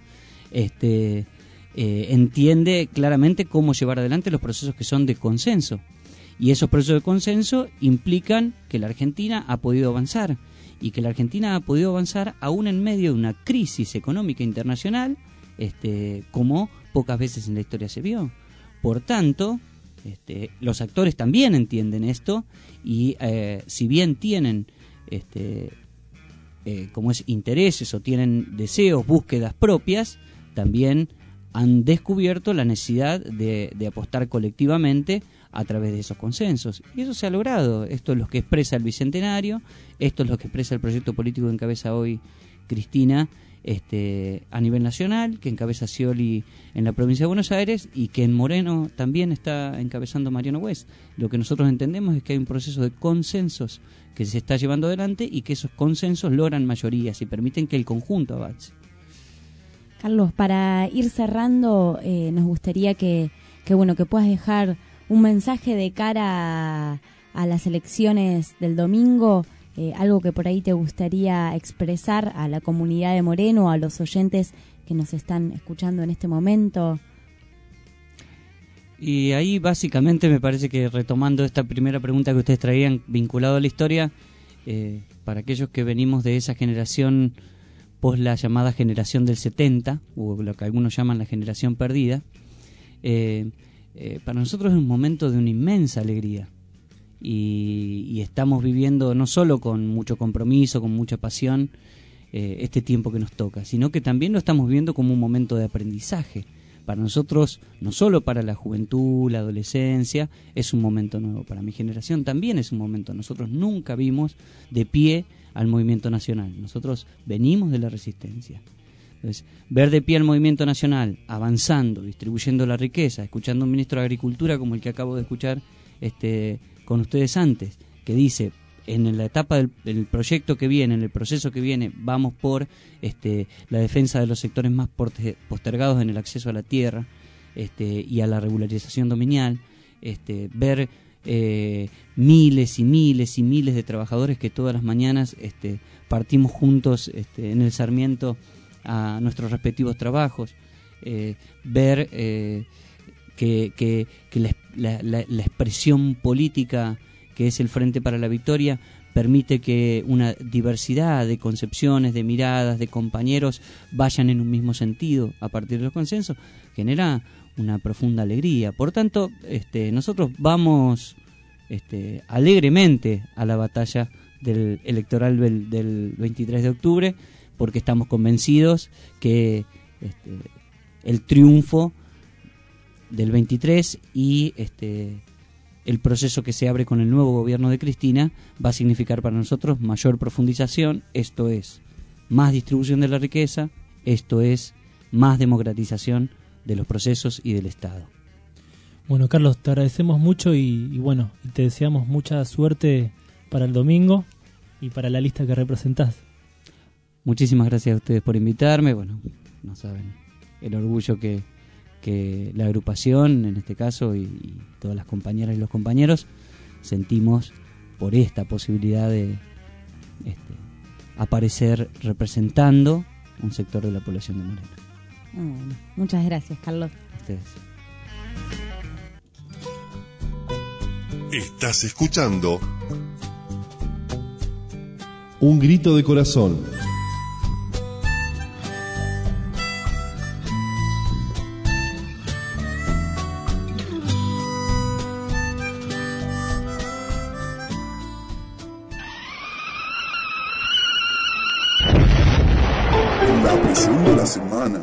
Entiende claramente cómo llevar adelante los procesos que son de consenso, y esos procesos de consenso implican que la Argentina ha podido avanzar, y que la Argentina ha podido avanzar aún en medio de una crisis económica internacional, como pocas veces en la historia se vio. Por tanto, los actores también entienden esto, y si bien tienen intereses o tienen deseos, búsquedas propias, también han descubierto la necesidad de apostar colectivamente a través de esos consensos. Y eso se ha logrado. Esto es lo que expresa el Bicentenario, esto es lo que expresa el proyecto político que encabeza hoy Cristina a nivel nacional, que encabeza Scioli en la provincia de Buenos Aires y que en Moreno también está encabezando Mariano West. Lo que nosotros entendemos es que hay un proceso de consensos que se está llevando adelante y que esos consensos logran mayorías y permiten que el conjunto avance. Carlos, para ir cerrando, nos gustaría que puedas dejar un mensaje de cara a las elecciones del domingo, algo que por ahí te gustaría expresar a la comunidad de Moreno, a los oyentes que nos están escuchando en este momento. Y ahí básicamente me parece que, retomando esta primera pregunta que ustedes traían vinculado a la historia, para aquellos que venimos de esa generación pos la llamada generación del 70, o lo que algunos llaman la generación perdida, para nosotros es un momento de una inmensa alegría. Y estamos viviendo no solo con mucho compromiso, con mucha pasión, este tiempo que nos toca, sino que también lo estamos viendo como un momento de aprendizaje. Para nosotros, no solo para la juventud, la adolescencia, es un momento nuevo. Para mi generación también es un momento. Nosotros nunca vimos de pie al movimiento nacional. Nosotros venimos de la resistencia. Entonces, ver de pie al movimiento nacional, avanzando, distribuyendo la riqueza, escuchando a un ministro de Agricultura como el que acabo de escuchar con ustedes antes, que dice, en la etapa del proyecto que viene, en el proceso que viene, vamos por la defensa de los sectores más postergados en el acceso a la tierra y a la regularización dominial, ver miles y miles y miles de trabajadores que todas las mañanas partimos juntos en el Sarmiento a nuestros respectivos trabajos, ver que la expresión política que es el Frente para la Victoria permite que una diversidad de concepciones, de miradas, de compañeros vayan en un mismo sentido a partir de los consensos, genera una profunda alegría. Por tanto, nosotros vamos alegremente a la batalla del electoral del 23 de octubre, porque estamos convencidos que el triunfo del 23 y el proceso que se abre con el nuevo gobierno de Cristina va a significar para nosotros mayor profundización, esto es, más distribución de la riqueza, esto es, más democratización de los procesos y del Estado. Bueno, Carlos, te agradecemos mucho y te deseamos mucha suerte para el domingo y para la lista que representás. Muchísimas gracias a ustedes por invitarme. Bueno, no saben el orgullo que la agrupación, en este caso, y todas las compañeras y los compañeros sentimos por esta posibilidad de aparecer representando un sector de la población de Moreno. Bueno, muchas gracias, Carlos. A ustedes. Estás escuchando Un grito de corazón. La presión de la semana.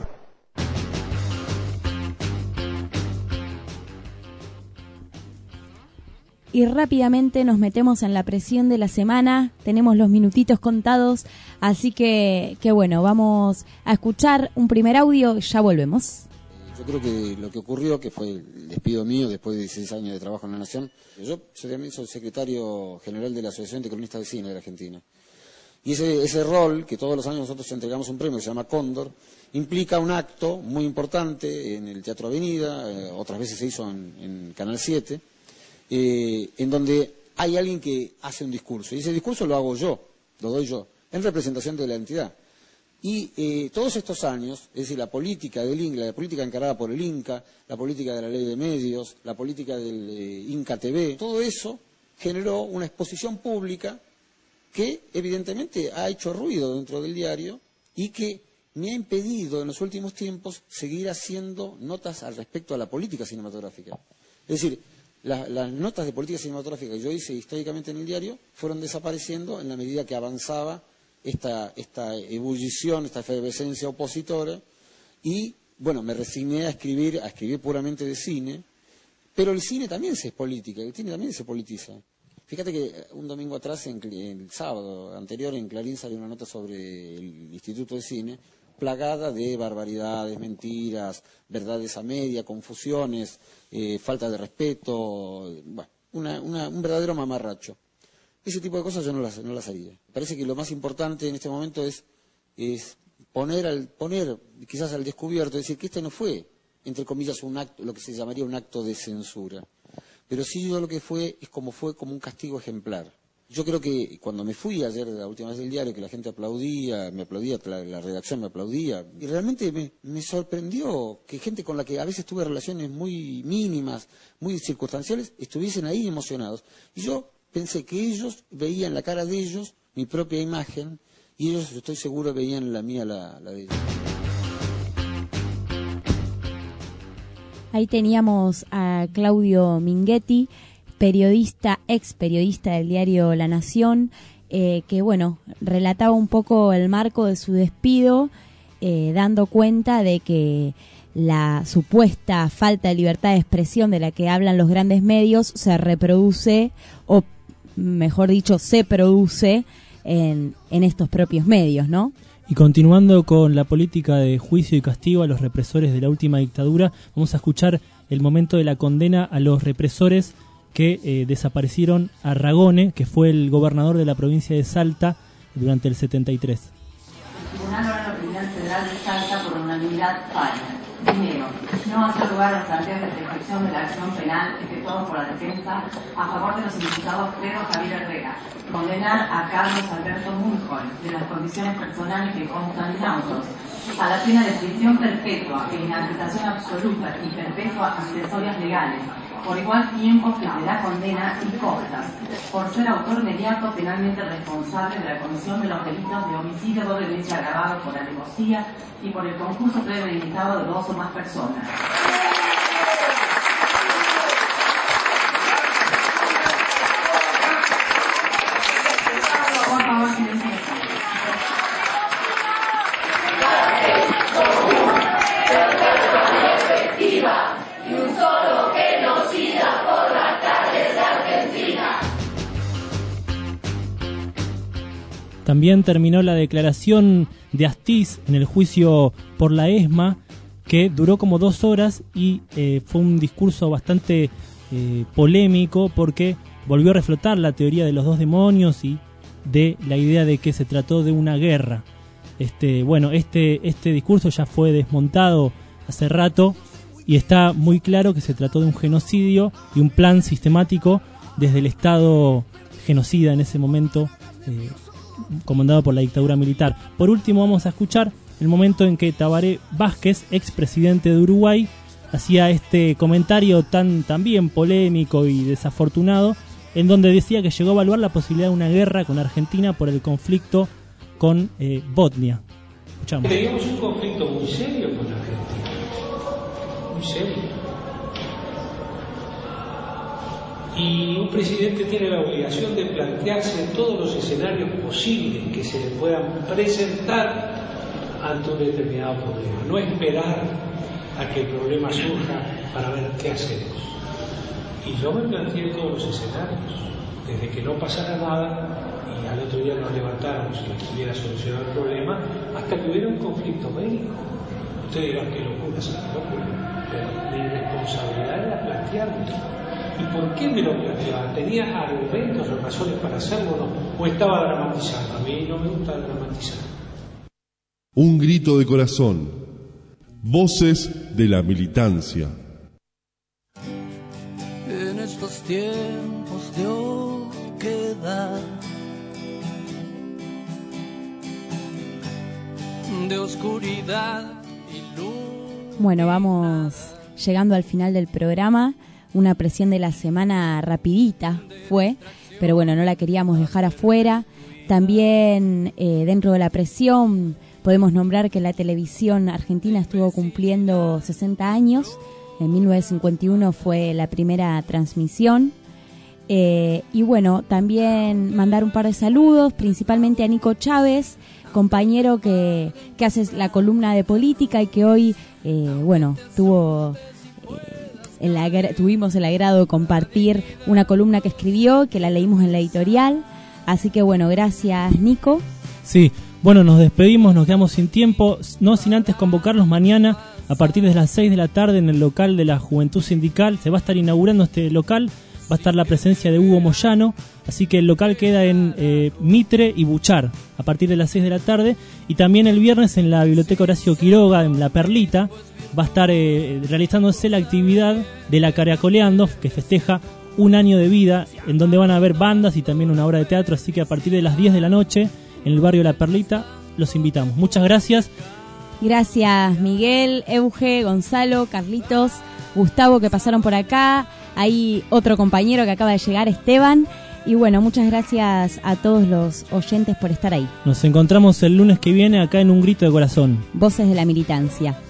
Y rápidamente nos metemos en la presión de la semana. Tenemos los minutitos contados, así que bueno, vamos a escuchar un primer audio y ya volvemos. Yo creo que lo que ocurrió, que fue el despido mío después de 16 años de trabajo en La Nación, yo soy secretario general de la Asociación de Cronistas de Cine de la Argentina. Y ese rol, que todos los años nosotros entregamos un premio que se llama Cóndor, implica un acto muy importante en el Teatro Avenida, otras veces se hizo en Canal 7, en donde hay alguien que hace un discurso. Y ese discurso lo hago yo, lo doy yo, en representación de la entidad. Y todos estos años, es decir, la política del INCA, la política encarada por el INCA, la política de la ley de medios, la política del INCA TV, todo eso generó una exposición pública que evidentemente ha hecho ruido dentro del diario y que me ha impedido en los últimos tiempos seguir haciendo notas al respecto a la política cinematográfica. Es decir, las notas de política cinematográfica que yo hice históricamente en el diario fueron desapareciendo en la medida que avanzaba esta ebullición, esta efervescencia opositora, y bueno, me resigné a escribir puramente de cine, pero el cine también es política, el cine también se politiza. Fíjate que un domingo atrás, el sábado anterior, en Clarín salió una nota sobre el Instituto de Cine, plagada de barbaridades, mentiras, verdades a media, confusiones, falta de respeto, bueno, un verdadero mamarracho. Ese tipo de cosas yo no las haría. Parece que lo más importante en este momento es poner quizás al descubierto, decir que este no fue, entre comillas, un acto, lo que se llamaría un acto de censura. Pero sí yo lo que fue como un castigo ejemplar. Yo creo que cuando me fui ayer, la última vez del diario, que la gente me aplaudía, la redacción me aplaudía, y realmente me sorprendió que gente con la que a veces tuve relaciones muy mínimas, muy circunstanciales, estuviesen ahí emocionados. Y yo pensé que ellos veían la cara de ellos, mi propia imagen, y ellos, estoy seguro, veían la mía, la de ellos. Ahí teníamos a Claudio Minghetti, ex periodista del diario La Nación, que bueno, relataba un poco el marco de su despido, dando cuenta de que la supuesta falta de libertad de expresión de la que hablan los grandes medios se reproduce, o mejor dicho, se produce en estos propios medios, ¿no? Y continuando con la política de juicio y castigo a los represores de la última dictadura, vamos a escuchar el momento de la condena a los represores que desaparecieron a Ragone, que fue el gobernador de la provincia de Salta durante el 73. El Tribunal Oral Opinión Federal de Salta, por unanimidad, falla. Primero, no hace lugar a los planteos de prescripción de la acción penal efectuados por la defensa a favor de los imputados Pedro Javier Herrera. Condenar a Carlos Alberto Mulhol, de las condiciones personales que constan en autos, a la pena de prisión perpetua e inhabilitación absoluta y perpetua accesorias legales, por igual tiempo que de la condena y costas, por ser autor inmediato penalmente responsable de la comisión de los delitos de homicidio doblemente agravado por alevosía y por el concurso premeditado de 2 o más personas. Por favor, silencio. Efectiva y un solo genocida por las calles de Argentina. También terminó la declaración de Astiz en el juicio por la ESMA, que duró como 2 horas y fue un discurso bastante polémico, porque volvió a reflotar la teoría de los 2 demonios y de la idea de que se trató de una guerra. Este discurso ya fue desmontado hace rato y está muy claro que se trató de un genocidio y un plan sistemático desde el Estado genocida en ese momento, comandado por la dictadura militar. Por último, vamos a escuchar el momento en que Tabaré Vázquez, expresidente de Uruguay, hacía este comentario también polémico y desafortunado, en donde decía que llegó a evaluar la posibilidad de una guerra con Argentina por el conflicto con Bosnia. Escuchamos. Teníamos un conflicto muy serio con Argentina, muy serio. Y un presidente tiene la obligación de plantearse todos los escenarios posibles que se le puedan presentar ante un determinado problema. No esperar a que el problema surja para ver qué hacemos. Y yo me planteé todos los escenarios, desde que no pasara nada y al otro día nos levantáramos y estuviera solucionado el problema, hasta que hubiera un conflicto bélico. Usted dirá, qué locura, sí, qué locura. Pero mi responsabilidad era plantearme. ¿Y por qué me lo planteaba? ¿Tenía argumentos o razones para hacerlo o estaba dramatizando? A mí no me gusta dramatizar. Un grito de corazón. Voces de la militancia. En estos tiempos de oquedad, de oscuridad y luz. Bueno, vamos llegando al final del programa. Una presión de la semana rapidita fue, pero bueno, no la queríamos dejar afuera. También dentro de la presión podemos nombrar que la televisión argentina estuvo cumpliendo 60 años. En 1951 fue la primera transmisión. Y bueno, también mandar un par de saludos, principalmente a Nico Chávez, compañero que hace la columna de política y que hoy, tuvo tuvimos el agrado de compartir una columna que escribió, que la leímos en la editorial. Así que bueno, gracias Nico. Sí, bueno, nos despedimos, nos quedamos sin tiempo, no sin antes convocarlos mañana a partir de las 6 de la tarde en el local de la Juventud Sindical. Se va a estar inaugurando este local, va a estar la presencia de Hugo Moyano, así que el local queda en Mitre y Buchar a partir de las 6 de la tarde. Y también el viernes en la Biblioteca Horacio Quiroga, en La Perlita, va a estar realizándose la actividad de la Caracoleando, que festeja un año de vida, en donde van a haber bandas y también una obra de teatro, así que a partir de las 10 de la noche en el barrio La Perlita los invitamos. Muchas gracias. Gracias Miguel, Euge, Gonzalo, Carlitos, Gustavo, que pasaron por acá. Hay otro compañero que acaba de llegar, Esteban. Y bueno, muchas gracias a todos los oyentes por estar ahí. Nos encontramos el lunes que viene acá en Un Grito de Corazón. Voces de la Militancia.